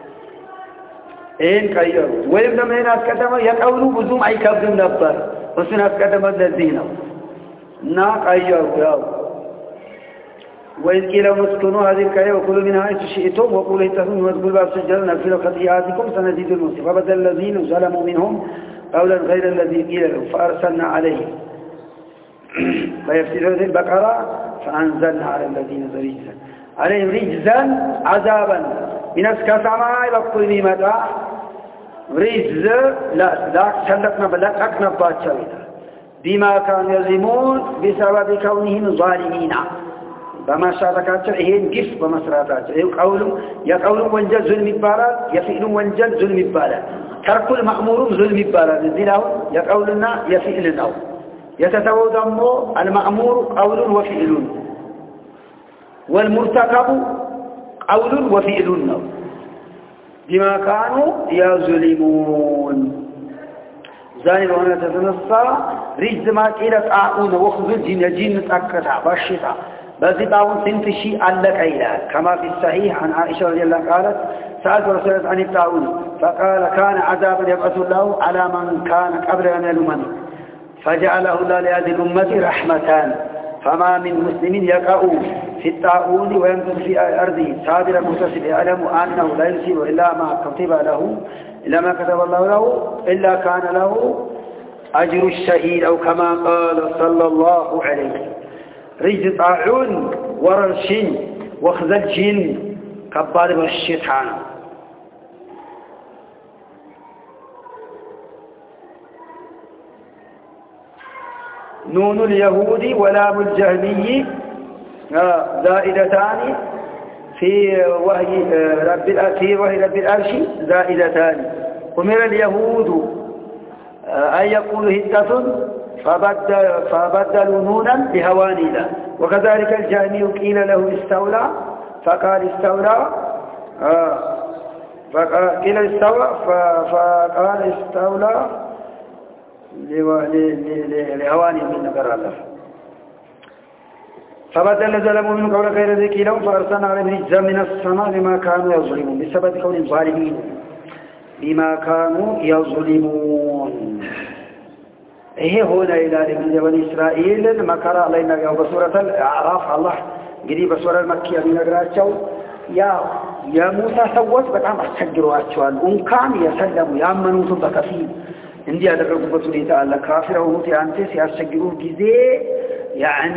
إن كيروا ويوم لما هنا أتكلم يقولوا بزوم أي كبدهم نبر وسنا أتكلم الذين نا كيروا يا وإذ قيل مسكنوا هذه القرية وكلوا منها حيث شئتم وقولوا اتخذوا وادخلوا الباب سجلا نغفر خطيئاتكم سنزيد المحسنين فبدل الذين ظلموا منهم قولا غير الذي قيل لهم فأرسلنا عليهم فيفسدون البقرة فأنزلنا على الذين رجزا عليهم رجزا عذابا من السماء بكل متى رجز لا لا سلكنا بلقنا باتشوينا بما كانوا يظلمون بسبب كونهم ظالمين بما شاتكاتቸው ይሄን ግፍ በመስራታቸው ይقولوا يقولوا ወንጀል ظلم ይባላል የፊዕሉ ወንጀል ظلم ይባላል ተርኩል ማእሙሩም ظلم ይባላል እዚህ ላይ يقولنا የፊዕል ነው የተተወው ደግሞ المأمور قول وفعل والمرتكب قول وفعل ነው بما كانوا يظلمون ዛሬ ሆነ ተነሳ ሪጅ ማቂለ ጣኡን ወخذ الجن جن ተከታ ባሽታ بزيطاون سنت شيء علق إلى كما في الصحيح عن عائشة رضي الله عنها قالت سألت رسول الله عن الطاعون فقال كان عذابا يبعث الله على من كان قبل من الأمم فجعله الله لهذه الأمة رحمتان فما من مسلم يقع في الطاعون وينزل في أرضه صابرا متصل يعلم أنه لا يصيب إلا ما كتب له إلا ما كتب الله له إلا كان له أجر الشهيد أو كما قال صلى الله عليه وسلم رجز طاعون ورشين وخزلجين كبار بالشيطان نون اليهود ولام الجهمي زائدتان في وحي رب في وحي رب العرش زائدتان أمر اليهود أن يقولوا هدة فبدل فبدلوا نونا بهواني له وكذلك الجهمي قيل له استولى فقال استولى آه فقال استولى فقال استولى لهواني من نقر الله فبدل ظلموا من قول غير ذلك لهم فأرسلنا عليهم رجزا من السماء بما كانوا يظلمون بسبب كون الظالمين بما كانوا يظلمون ይሄ ሆነ ይላል በኒ እስራኤልን መከራ ላይ ነው በሱረተ አዕራፍ አላህ እንግዲህ በሱረተ መክያ ቢነግራቸው ያ የሙሳ ሰዎች በጣም አስቸግሯቸዋል እንኳን የሰለሙ ያመኑት በከፊል እንዲህ ያደረጉበት ሁኔታ አለ ካፊራው ሁት ያንተ ሲያስቸግሩ ጊዜ ያኒ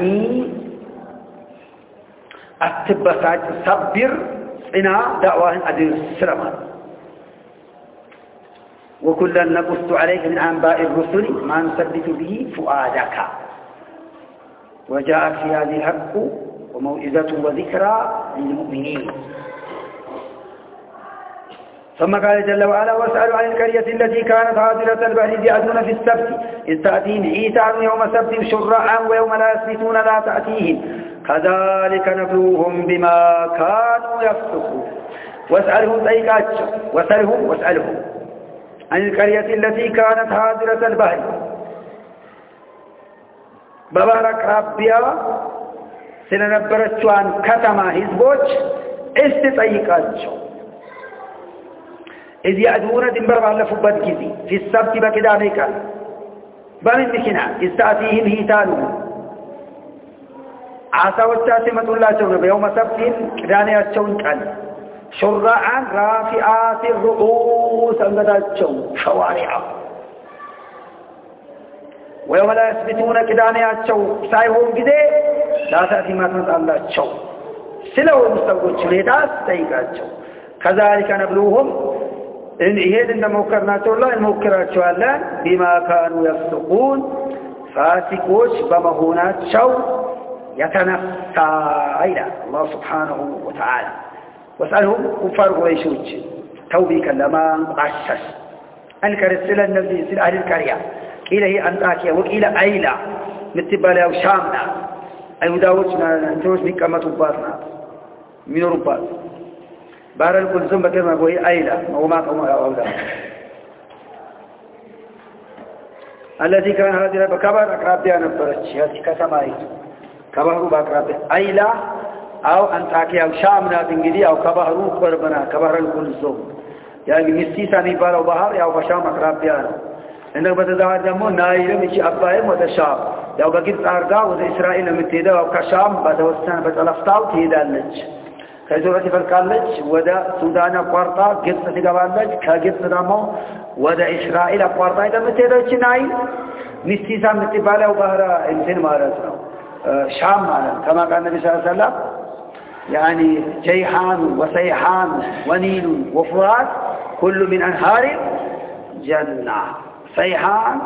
አትበሳጭ ሰብር ጽና ዳዋህን አድርስ ስለማ وكلا نقص عليك من أنباء الرسل ما نثبت به فؤادك وجاء في هذه الحق وموعظة وذكرى للمؤمنين ثم قال جل وعلا واسألوا عن القرية التي كانت حاضرة البحر يعدون في السبت إذ تأتيهم حيتان يوم سبت شرعا ويوم لا يسبتون لا تأتيهم كذلك نبلوهم بما كانوا يفسقون واسألهم أيكاتهم واسألهم واسألهم عن القرية التي كانت حاضرة البحر ببارك ربيا سننبرتشو عن كتما هزبوش استطيقاتشو إذ يأدون دنبر بالفبات كذي في السبت بكدانيك بمن مكنا استأتيهم هيتانهم عسى والتاسمة الله شونا بيوم سبتهم كدانيات شون كان شرعا رافعات الرؤوس أنقذاتشو شوارع ويوم لا يثبتون كدانياتشو سايهم كده لا تأتي ما تنسى الله تشو سلو مستوى تشليتات تيقاتشو كذلك نبلوهم إن إهيد إن موكرناتو الله الموكراتشو الله بما كانوا يفسقون فاسقوش بمهوناتشو يتنفى إلى الله سبحانه وتعالى واسألهم كفار قريشوج توبيكا لما مؤسس أنك رسل النبي سل أهل الكرية قيل هي أنطاكيا وقيل أيلا متبالي وشامنا أي مداوتنا نتوش بكما تباتنا من ربات بحر القلزم بكلمة قوي أيلة وما قوم أولا التي كان هذه بكبر أقرابها نبرتش هذه كسمايت كبهرو بأقرابها أيلة أو أنطاكيا أو شام ناتنجدي أو كبهرو قربنا كبهر القلزم يعني مستيسا نيبال أو بحر أو بشام أقرابها إنك بتدار دمو نايل مشي أبايم وتشام يا بقيت أرجع وده إسرائيل متيدا أو كشام بتوسطن بتلفتاو تيدالج كذورة فالكالج وده سودان قارتا جبت تجابالج كجبت دمو وده إسرائيل قارتا إذا متيدا تنايل مستيسا متبالة وبحر إنسان مارسنا شام مالا كما كان النبي صلى الله عليه وسلم يعني جيحان وسيحان ونيل وفرات كل من أنهار جنة سيحان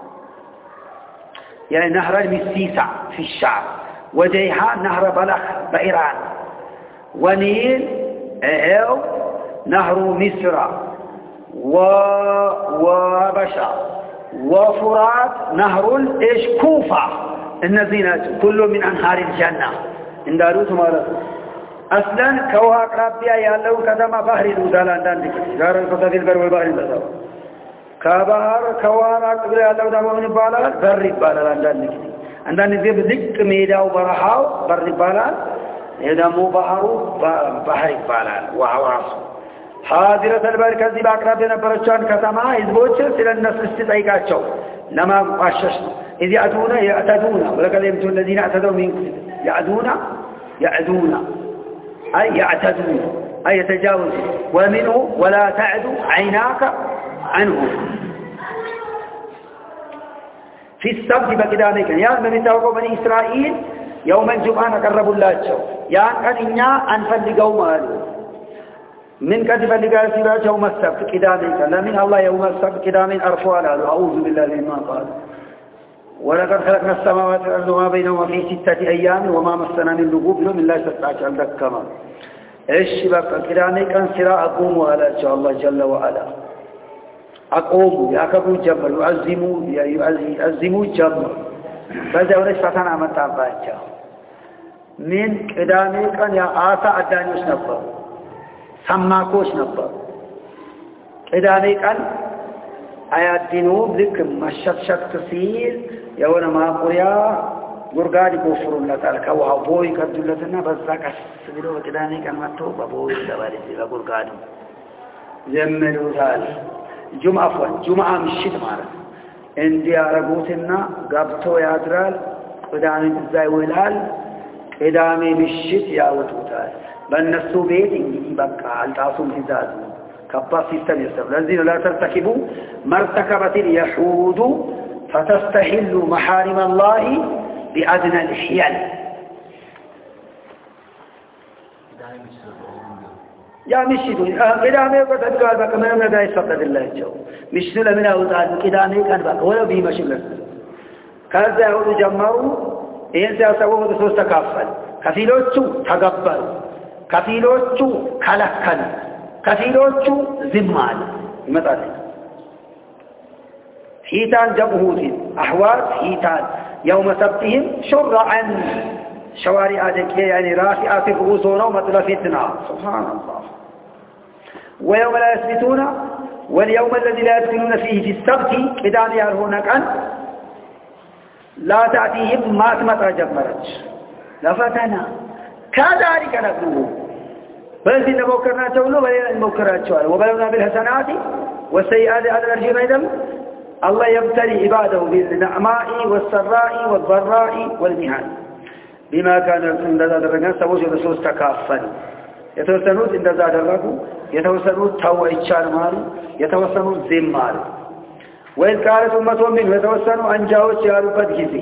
يعني نهر المسيسة في الشعب وجيحان نهر بلخ بإيران ونيل أو نهر مصر و وبشا وفرات نهر إيش كوفة النزينات كل من أنهار الجنة إن داروت مالك أصلاً كوها أقرابيا يالله كذا بحر دوزالان دان دار الفتاة في البر والبحر بسوا كبحر كوها أقرابيا يالله دامون بالا بر بالا دان دان عندنا نزيب ذك ميدا وبرهاو بر بالا هذا مو بحر بحر بالا وعواص حاضرة البر كذي بأقرابيا نبرشان كذا إزبوش سل الناس استطيعاتهم لما قاشش إذ يعدون يعتدون ولقد يمتون الذين اعتدوا منكم يعدون يعدون أي يعتدون أي يتجاوز ومنه ولا تعد عيناك عنه في السبت بقدامك يا من توقع بني إسرائيل يوم الجمعة قربوا الله تشو يا أن إنيا أنفلقوا مالو من قد فلقوا سباة يوم السبت قدامك لمن الله يوم السبت قدامين أرفوا على أعوذ بالله مما قال ولقد خلقنا السماوات والأرض وما بينهما في ستة أيام وما مسنا من لغوب يوم الله ستة عندك كما إيش بقى كلامي كان سراء أقوم على شاء الله جل وعلا أقوم يأكبوا جمل يعزموا يعزموا جمل فإذا وليس فتنا متى باجا من كلامي كان يا آسا أدانيوش نبر سماكوش نبر كلامي كان آيات دينوب ذك مشت شك تصير يونا ما قريا غرغادي كفر الله تعالى كوا بوي كدلتنا بزاك سبيلو كداني كان متو بوي دباري دي غرغادي زملو تعال جمعه فن جمعه مشيت ማለት እንዲህ ያረጉትና ጋብቶ ያድራል ቅዳሜ እዛይ ይውላል ቅዳሜ ምሽት ያወጡታል በእነሱ ቤት እንግዲህ በቃ አልጣሱም ትእዛዝ ከባድ ሲስተም ይሰራል ለዚህ لا ترتكبوا مرتكبة اليهود فتستحلوا محارم الله بأدنى الحيل يا مشيتوا قدامي قتل بك من من ذا يسقط الله جو مشتوا لمن أوزاد قدامي كان بك ولا بيما شغل كذا يهود جمعوا إن سيسووا دسوس تكافل كثيروتشو تقبل كثيروتشو كلكل كثيروتشو زمال مثلا حيتان جبهوت أحواز حيتان يوم سبتهم شرعا شوارع ذلك يعني رافعات الرؤوسون ومطلفتنا سبحان الله ويوم لا يثبتون واليوم الذي لا يدخلون فيه في السبت إذن يرهونك أن لا تأتيهم ما تمتع جمرت لفتنا كذلك نبلوه بل إن موكرنا تولوا بلنا الموكرات شوال وبلونا بالحسنات والسيئات على الأرجين أيضا الله يبتلي عباده بالنعماء والسراء والضراء والمهان بما كان عند ذات الرجال سووا رسول تكافل يتوسنون عند ذات الرجال يتوسنون تو إتشار مال يتوسنون زم مال وإن كانت أمة منه يتوسنون أن جاءوا شاروا بدجزي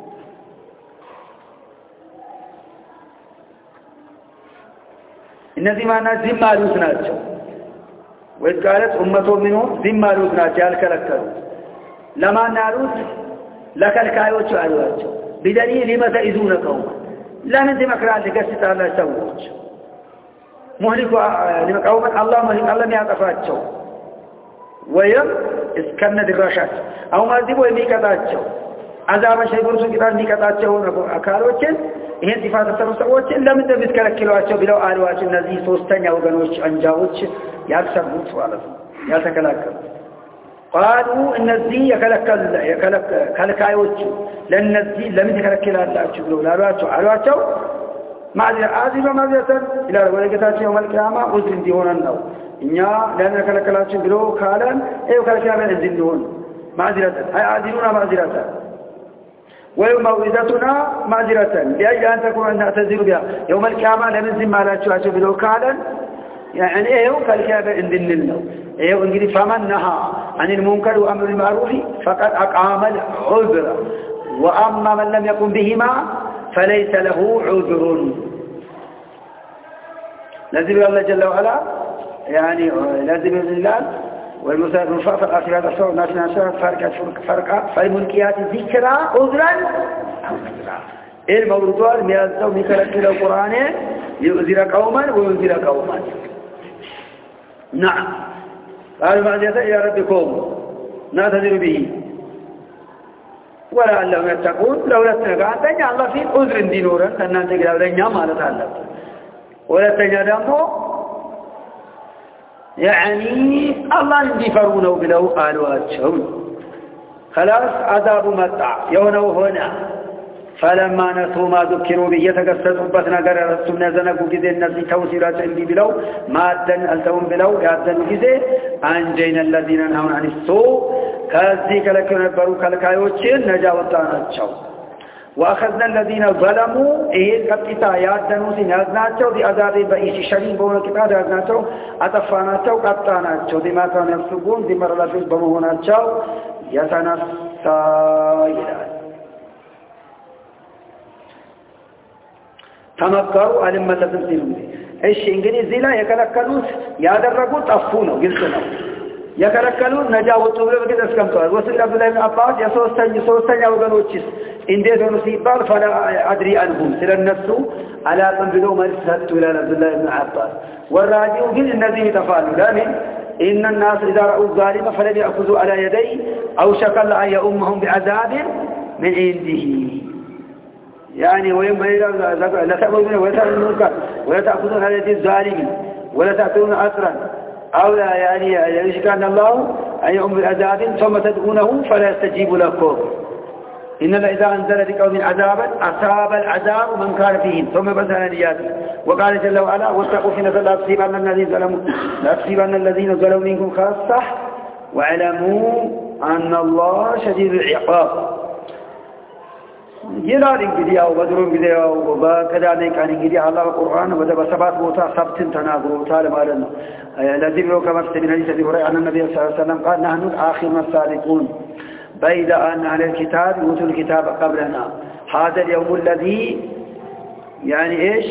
إن زمانا زم مالو سناتشو وإن كانت أمة منه زم مالو سناتشو الكلكلو لما ناروت لك الكايوتشو ألواتشو بدليل لما تئذون قوما لا من دمكرات لقصة الله سووش مهلكوا لما قوما الله مهلك الله ميعطفاتشو ويم اسكن دراشات أو ما ذبوا يميكتاتشو عذاب شيء برسو كتاب نكتاتشون أكالوچن ይሄን ሲፋት ተሰሩሰዎች ለምን እንደምትከለክሏቸው ብለው አልዋቸው እነዚህ ሶስተኛ ወገኖች አንጃዎች ያልሰሙት ማለት ነው ያልተከለከሉ قالوا እነዚህ የከለከለ የከለካዮች ለነዚህ ለምን ተከለክላላችሁ ብለው ላሏቸው አሏቸው ማዚ አዚሎ ማዚያተን ይላል ወለጌታቸው መልቂያማ ወዝን እንዲሆነን ነው እኛ ለምን ከለከላችሁ ብለው ካለን ይሄው ከለካለን እንዲሆን ማዚራተን አይ አዚሉና ማዚራተን وموعظتنا معذرة لأجل أن تكون أن نعتذر بها يوم القيامة لمن زم على شواشة بلو كالا يعني إيه كالكابة عند النلو إيه انجري فمن نهى عن المنكر وأمر المعروف فقد أقام العذر وأما من لم يقم بهما فليس له عذر لازم الله جل وعلا يعني لازم الله والمسائل المفاقة الآخرات الصور الناس ناشرة فرقة فرقة فالملكيات ذكرى عذرا أو نذرا الموضوع ميازدو مكالك القرآن يؤذر قوما ويؤذر قوما نعم قالوا معذرة إلى ربكم نعتذر به ولا أنهم يتقون لولا التنقى تنجع الله في عذر دينورا أننا تقول لن يعمل تعلم ولا تنجع دمه يعني الله ينفرونه بلو آلواتهم خلاص عذاب متع يونه هنا فلما نسوا ما ذكروا به يتقصدوا بثنا قرر السنة زنقوا كذي الناس توسيرات عندي بلو ما أدن ألتهم بلو يأدنوا كذي أنجينا الذين نهون عن السوء كذلك لكم نبروا كالكايوتشين نجاوتانا الشو وأخذنا الذين ظلموا إيه كتتا يادنوا سنازناتهم بعذاب بئيس شديد بونا كتاب يادناتهم أتفاناتهم قطاناتهم بما كانوا يفسقون بمر لفظ بمهوناتهم يتنسى إلى تمكروا ألما لتنسلون إيش إنجليز لا يكلكلوت يادرقوا تفونه قلتنا يكلكلون نجاوتوا بكذا اسكمتوا وصل عبد الله بن عباس يسوستن يسوستن يوغنوچس انديت نصيبار فلا ادري عنهم سل النفس على تنبلوا مرسات الى عبد الله بن عباس والراجع جل الذي تفعلوا لكن ان الناس اذا راوا الظالم فلم ياخذوا على يديه او شكل ان يؤمهم بعذاب من عنده يعني ويما لا تأخذون ولا تأخذون ولا تأخذون على يد الظالم ولا تأخذون أثرا أو لا يعني يشكان الله أن يؤم بالعذاب ثم تدعونه فلا يستجيب لكم إنما إذا أنزل بقوم عذابا أصاب العذاب من كان فيهم ثم بدل نياته وقال جل وعلا واتقوا فتنة لا تصيبن الذين ظلموا لا تصيبن الذين ظلموا منكم خاصة واعلموا أن الله شديد العقاب يلال انجدي أو بدرون انجدي أو بكذا كان انجدي الله القرآن وده بسبات بوتا سبت تناغروا تعالى مالنا الذي بيوك مرسل من حديث أبي هريرة أن النبي صلى الله عليه وسلم قال نحن الآخرون السابقون بيد أن أهل الكتاب يؤتوا الكتاب قبلنا هذا اليوم الذي يعني إيش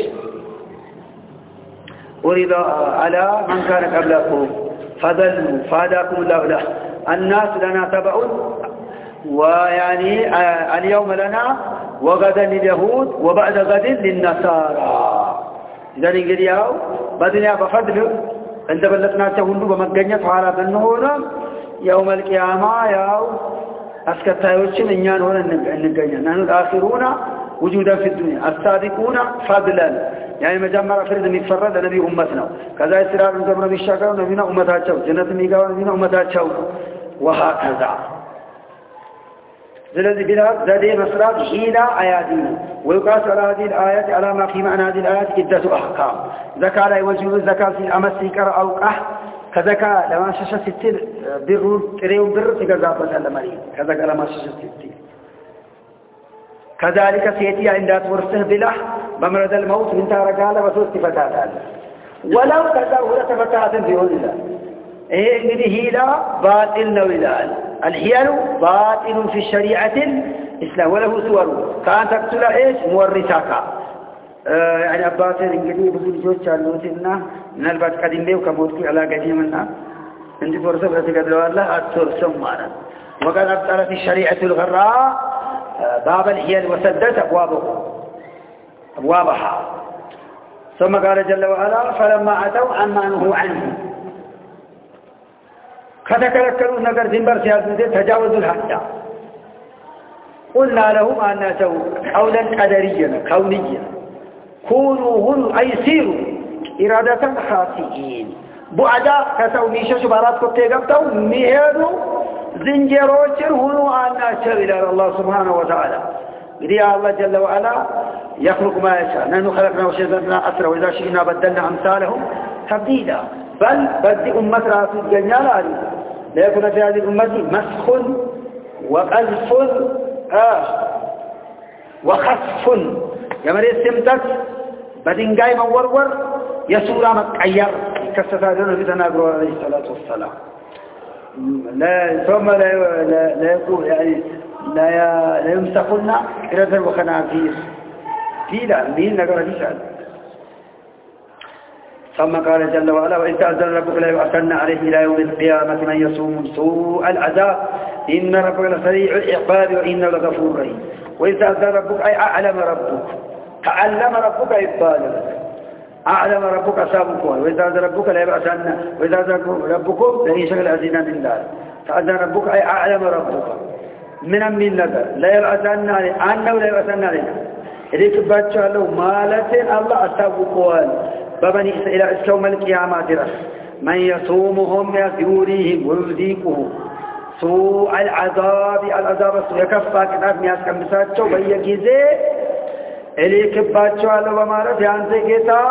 أريد على من كان قبلكم فضلوا فهداكم الله له الناس لنا تبعون ويعني اليوم لنا وغدا لليهود وبعد غد للنصارى إذا نقول ياو بدنا بفضل عند بلتنا تهلو بمجنية على بنهونا يوم القيامة ياو أسكتايوشن إنيان هنا نجنية نحن الآخرون وجودا في الدنيا السابقون فضلا يعني مجمع فرد مفرد نبي أمتنا كذا إسرار نزمنا بالشاكر نبينا أمتها شو جنة ميقاو نبينا أمتها شو وهكذا الذي بلا ذي مسرات حين آياتنا ويقاس على هذه الآيات على ما في معنى هذه الآيات عدة أحكام ذكاء لا يوجب الزكاة في الأمس كرا أو قح كذكاء لما شش ستين بر كريم بر تجزاء المريض كذكاء لما شش ستين كذلك سيأتي عند ورثه بلا بمرض الموت من تارجال وسوء فتاة ولو تزاول فتاة في الله إيه إنه لا باطل نويلان الحيل باطل في الشريعة الإسلام وله صور كان تقتل إيش مورثاك آه يعني أباسي إنجلي بزول جوج شالوتنا من البات قديم بيو كموتك على قديمنا عندي فرصة بتقدروا الله أترسم معنا وقد أبطل في الشريعة الغراء آه باب الحيل وسدت أبوابه أبوابها ثم قال جل وعلا فلما أتوا عما نهوا عنه كذا كلكلوا نجر دينبر سياسة تجاوز الحد قلنا لهم أنه قولا قدريا كونيا كونوا هن أي سيروا إرادة خاصئين بعدا كسو ميشا شبارات كتة قبتوا ميهدوا زنجروشر هنو أنه إلى الله سبحانه وتعالى قرية الله جل وعلا يخلق ما يشاء نحن خلقنا وشددنا أسرى وإذا شئنا بدلنا أمثالهم تبديلا بل بدي أمة رأس الجنيال عليه لا يكون في هذه الأمة مسخ وقذف آه وخصف يمر السمتك بدين قاي مورور يسورا مكعير كستادون في تناقر عليه الصلاة والسلام لا ثم لا لا لا يقول يعني لا لا يمسخنا إرثا وخنافير كيلا مين نقول هذا ثم قال جل وعلا وإن تأذن ربك لا يبعثن عليه إلى يوم القيامة من يصوم سوء العذاب إن ربك لسريع العقاب وإنه لغفور رحيم وإن تأذن ربك أي أعلم ربك تعلم ربك إبالا أعلم ربك سابقا وإن تأذن ربك لا يبعثن وإن تأذن ربكم لن يشغل أزينا من دار تأذن ربك أي أعلم ربك من من نظر لا يبعثن عليه أنه لا يبعثن عليه إذا كبتشوا له مالتين الله أسابقا ببني إسرائيل يوم القيامة درس من يصومهم يذوريهم ويذيقهم سوء العذاب العذاب يكفى كتاب مياس كمساتشو بيجيزي إليك باتشو على ومارة يانسي كتا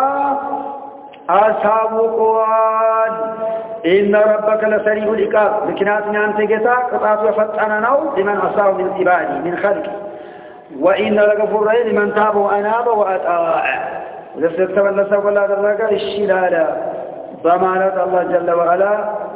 أصابقوان إن ربك لسريع العقاب لكنات يانسي كتا قطعت وفتحنا نو لمن أصاب من عبادي من خلقه وإن لغفور رحيم لمن تاب وأناب وأطاع وإذا استولى سوى الله درجة الشلالة ضمانة الله جل وعلا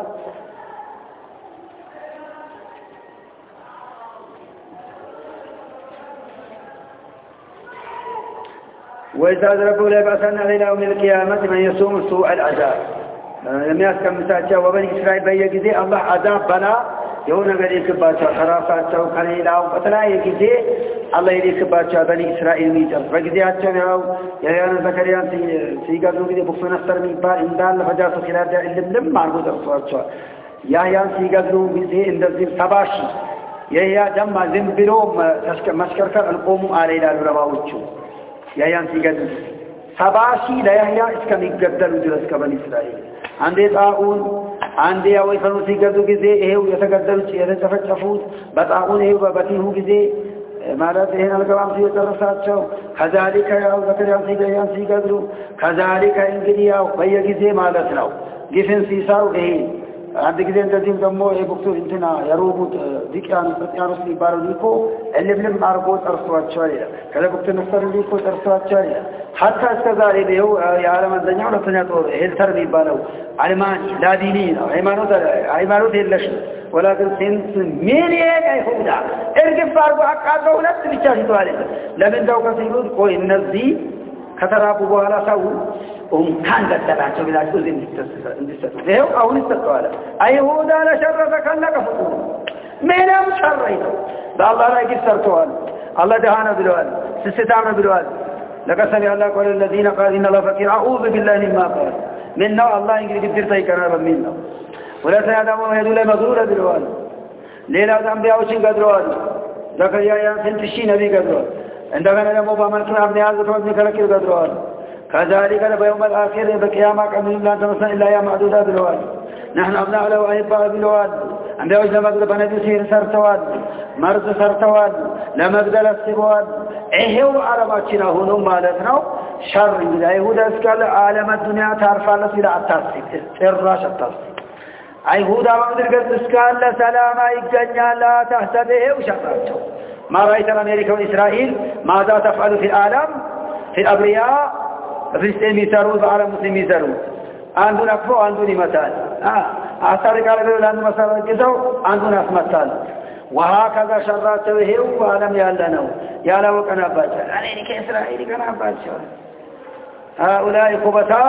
وإذا ربوا لا يبعثن علينا يوم القيامة من يصوم سوء العذاب لم يسكن مساجة وبني إسرائيل بيجزي الله عذاب بلا يونا قد يكباتها خرافاتها وقليلا وفتلا يجزي الله يكباتها بني إسرائيل ميجر فجزياتها ياو يا زكريا في في قالوا كده بخصوص نصر من بار إندال فجاسوا خلال ده اللي لم معرض أرسواتها يا يا في قالوا بزي إن ذي سباشي يا يا جمع زنبروم مسكرك القوم علينا الرواوتشو يا يا في قالوا سباشي لا يا إسكم يقدروا جلس كبني إسرائيل عندي طاعون عندي أوي فنوسي قدو كذي إيه ويتقدروا شيئا تفتشفون بطاعون إيه وبطيه كذي مالات هنا الكلام في الدراسات شو كذلك يا ذكر يا سيد يا سيد قدروا كذلك إنجلي يا بيا كذي مالات ناو جفن سيساو إيه عندك كذي أنت زين دمو إيه بكتور إنتنا يروبوت ذكران فتيانوس لي بارديكو اللي بلم ماربوت أرسوات شوية كذا بكتور نصر ليكو أرسوات شوية حتى استداري بيو يا عالم الدنيا ولا تنياتور هلتر بيبالو علماني لا دينين عمانوت عمانوت اللش ولكن سنس مين يهودا ارجع فارغ حقا ولا تبيشان توالي لمن دوك سيقول كوي النزي كترابو بوالا سو ام كان قدلاتو بلا تزين دستو ده او نستوال ايهودا لا شر فكنك فتو مينام شريتو ده الله لا يكسرتوال الله دهانا بلوال سستانا بلوال لقد سمع الله قول الذين قال إن الله فقير أعوذ بالله مما قال منا الله إنك قدر تيكنا منا ولا سيادة ما يدول مغرورة بالوال ليلة أنبياء وشين قدروال زكريا يا سنتشي نبي قدروال عندما نمو بامن كنا ابن عزة وابن كركير قدروال كذلك بيوم الآخر بقيامة كمن الله تمسن إلا يا معدودة بالوال نحن أبناء له أهباء بالوال أنبياء وجه مقدر بنبي سير سرتوال مرض سرتوال لمقدر السبوال إهو عرباتنا هنو مالتنا شر إذا يهودا اسكال عالم الدنيا تعرف الله سيلا التصيب سراش التصيب يهودا مقدر قد اسكال سلام إجنيا لا تهتبه وشراتهم ما رأيت أمريكا وإسرائيل ماذا تفعل في العالم في الأبرياء فلسطين يسرون وعالم مسلم يسرون عندنا أكفو عندنا مثال أثار قال بيقول عندنا مثال الجزو عندنا مثال وهكذا شرات وهو وعلم يالنو يالو كان باجر عليك كإسرائيل كان باجر هؤلاء خبثاء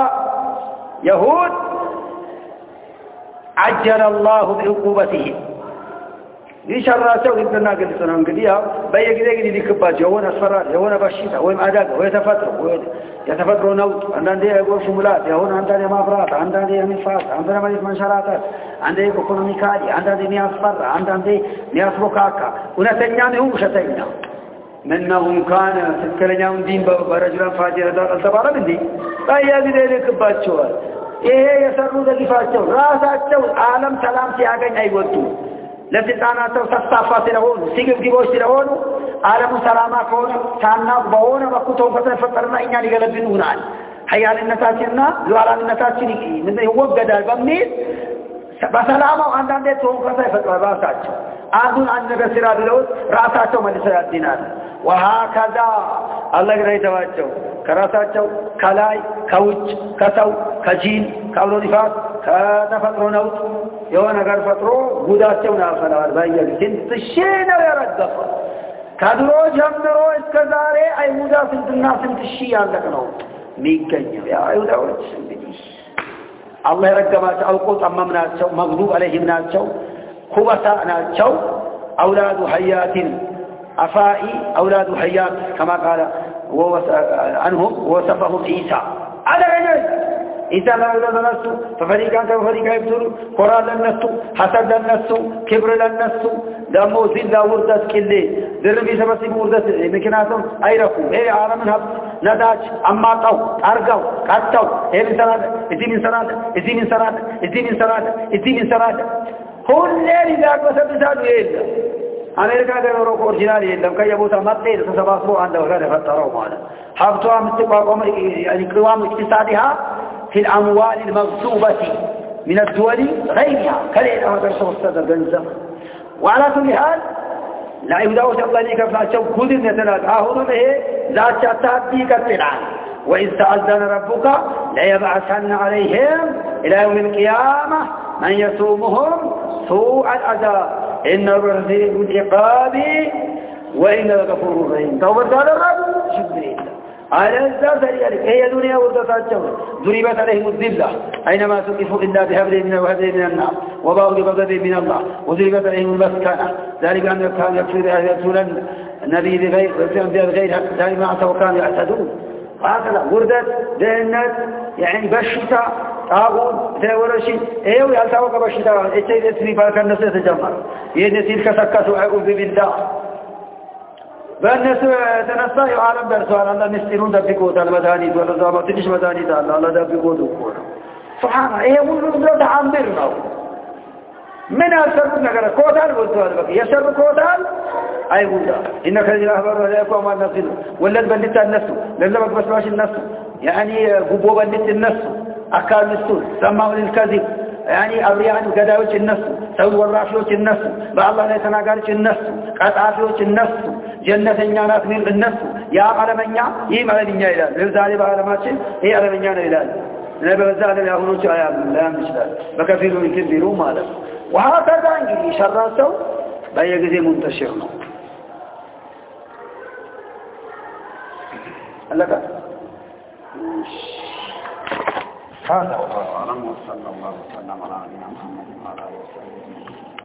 يهود عجل الله بعقوبتهم يشراسو انتنا قلتنا انقدي ياو بيقدي قدي ديكباجو هون اسفرار هون بشيطه وين اداق وين تفطر وين يتفطر نوط عندنا يقول شمولات هون عندنا مافرات عندنا منفاس عندنا مريض منشرات عندنا ايكونوميكالي عندنا مياسفر عندنا مياسبوكاكا ونتنيا ነው ውሸተኛ منه كان ትክክለኛውን ዲን በረጅላን ፋጅር ተባረም እንዴ በየጊዜ ልክባቸዋል ይሄ የሰሩ ደግፋቸው ራሳቸው ዓለም ሰላም ሲያገኝ አይወጡ ለስልጣናቸው ተስፋፋ ስለሆኑ ሲግብግቦች ስለሆኑ ዓለሙ ሰላማ ከሆነ ታናቅ በሆነ በኩተው ከተፈጠረና እኛ ሊገለብኑናል ሐያልነታችንና ሉዓላዊነታችን ምን ይወገዳል በሚል በሰላማው አንዳንዴ ተወቀሰ ይፈጥራል ራሳቸው አንዱን አንድ ነገር ስራ ብለው ራሳቸው መልሰው ያድናል وهكذا الله ይረዳቸው ከራሳቸው ከላይ ከውጭ ከሰው ከጂን ከአውሎ ንፋስ ከተፈጥሮ ነው የሆነ ነገር ፈጥሮ ጉዳቸውን ያፈላል ባየልኝ ትሽነ ያረጋፍ ከድሮ ጀምሮ እስከ ዛሬ አይሁዳ ስንትና ስንት ሺህ ያለቀ ነው የሚገኘው ያ አይሁዳዎች እንግዲህ الله يرجماቸው አውቆ ጠመምናቸው መግዱብ عليهم ናቸው ኩበታ ናቸው اولاد حيات افائي اولاد حيات كما قال عنهم وصفهم عيسى على عينه عيسى ما يولد الناس ففريقان كفريقا يبتلوا قرآن للناس حسد للناس كبر للناس دمو زلا وردت كله دربي سبسي وردت مكناتهم ايرفوا اي عالم الهب نداج اماطوا ارغوا قطوا اي من سنات اذي من سنات اذي من سنات اذي من سنات اذي من سنات كل اللي ذاك وسبسادوا يلا امريكا دورو اوريجينال يلم كيبوتا مطي تسباسبو عند وغير فتروا ماله حبطوا متقاقم يعني قوام اقتصادها في الاموال المغصوبه من الدول غيرها كلينا هذا الصدر بنزم وعلى كل حال لا يودعوا الله لكفلاቸው ኩድን የተናገ አሁን ይሄ ዛቻ ታዲይ ቀጥላል وإذ تأذن ربك ليبعثن عليهم إلى يوم القيامة من يسومهم سوء العذاب إن رزيق العقاب وإن الغفور الرحيم توبة على الرب جبريل على الزاد ذلك هي دنيا وردتاتهم ضربت عليهم الذلة أينما سقفوا إلا بهبل من وهبل من النار وباغوا بغضب من الله وضربت عليهم المسكنة ذلك أن كانوا يكفرون النبي بغير بغير ذلك ما عصوا وكانوا يعتدون هكذا وردت دهنت يعني بشتا طاغون تلورشي ايو يالتاوق بشتا اتشي اسمي بالك الناس يتجمع ينسيل كسكسوا اعوذ بالله በእነሱ ተነሳ የዓለም ደርሷል አላህ ምስጢሩን ደብቆታል መድኃኒት ወለዛው ትንሽ መድኃኒት አለ አላህ ደብቆት እኮ ነው ሱብሃን ይሄ ሁሉ ነው ተአምር ነው ምን አሰሩት ነገር ኮታል ወጥቷል በቃ የሰሩ ኮታል አይሁዳ ان كذا اخبار عليكم ما نزل ولد بلت الناس لما بسمعش الناس يعني غبو بلت الناس اكال مسطول سماوا للكذب يعني ابريان ገዳዮች الناس ሰው ወራሾች الناس በአላህ ላይ ተናጋሪዎች الناس ቀጣፊዎች الناس ጀነተኛ ናት ምን الناس ያ ዓለመኛ ይህ ዓለመኛ ይላል ለዛሬ በዓለማችን ይህ ዓለመኛ ነው ይላል ለበዛ ዓለም ያሁኖች አያም ላም ይችላል በከፊሉ ይከብሩ ማለት وهكذا እንግዲህ ሸራሰው በየጊዜ ሙንተሽር ነው አለካ هذا والله أعلم وصلى الله وسلم على نبينا محمد وعلى آله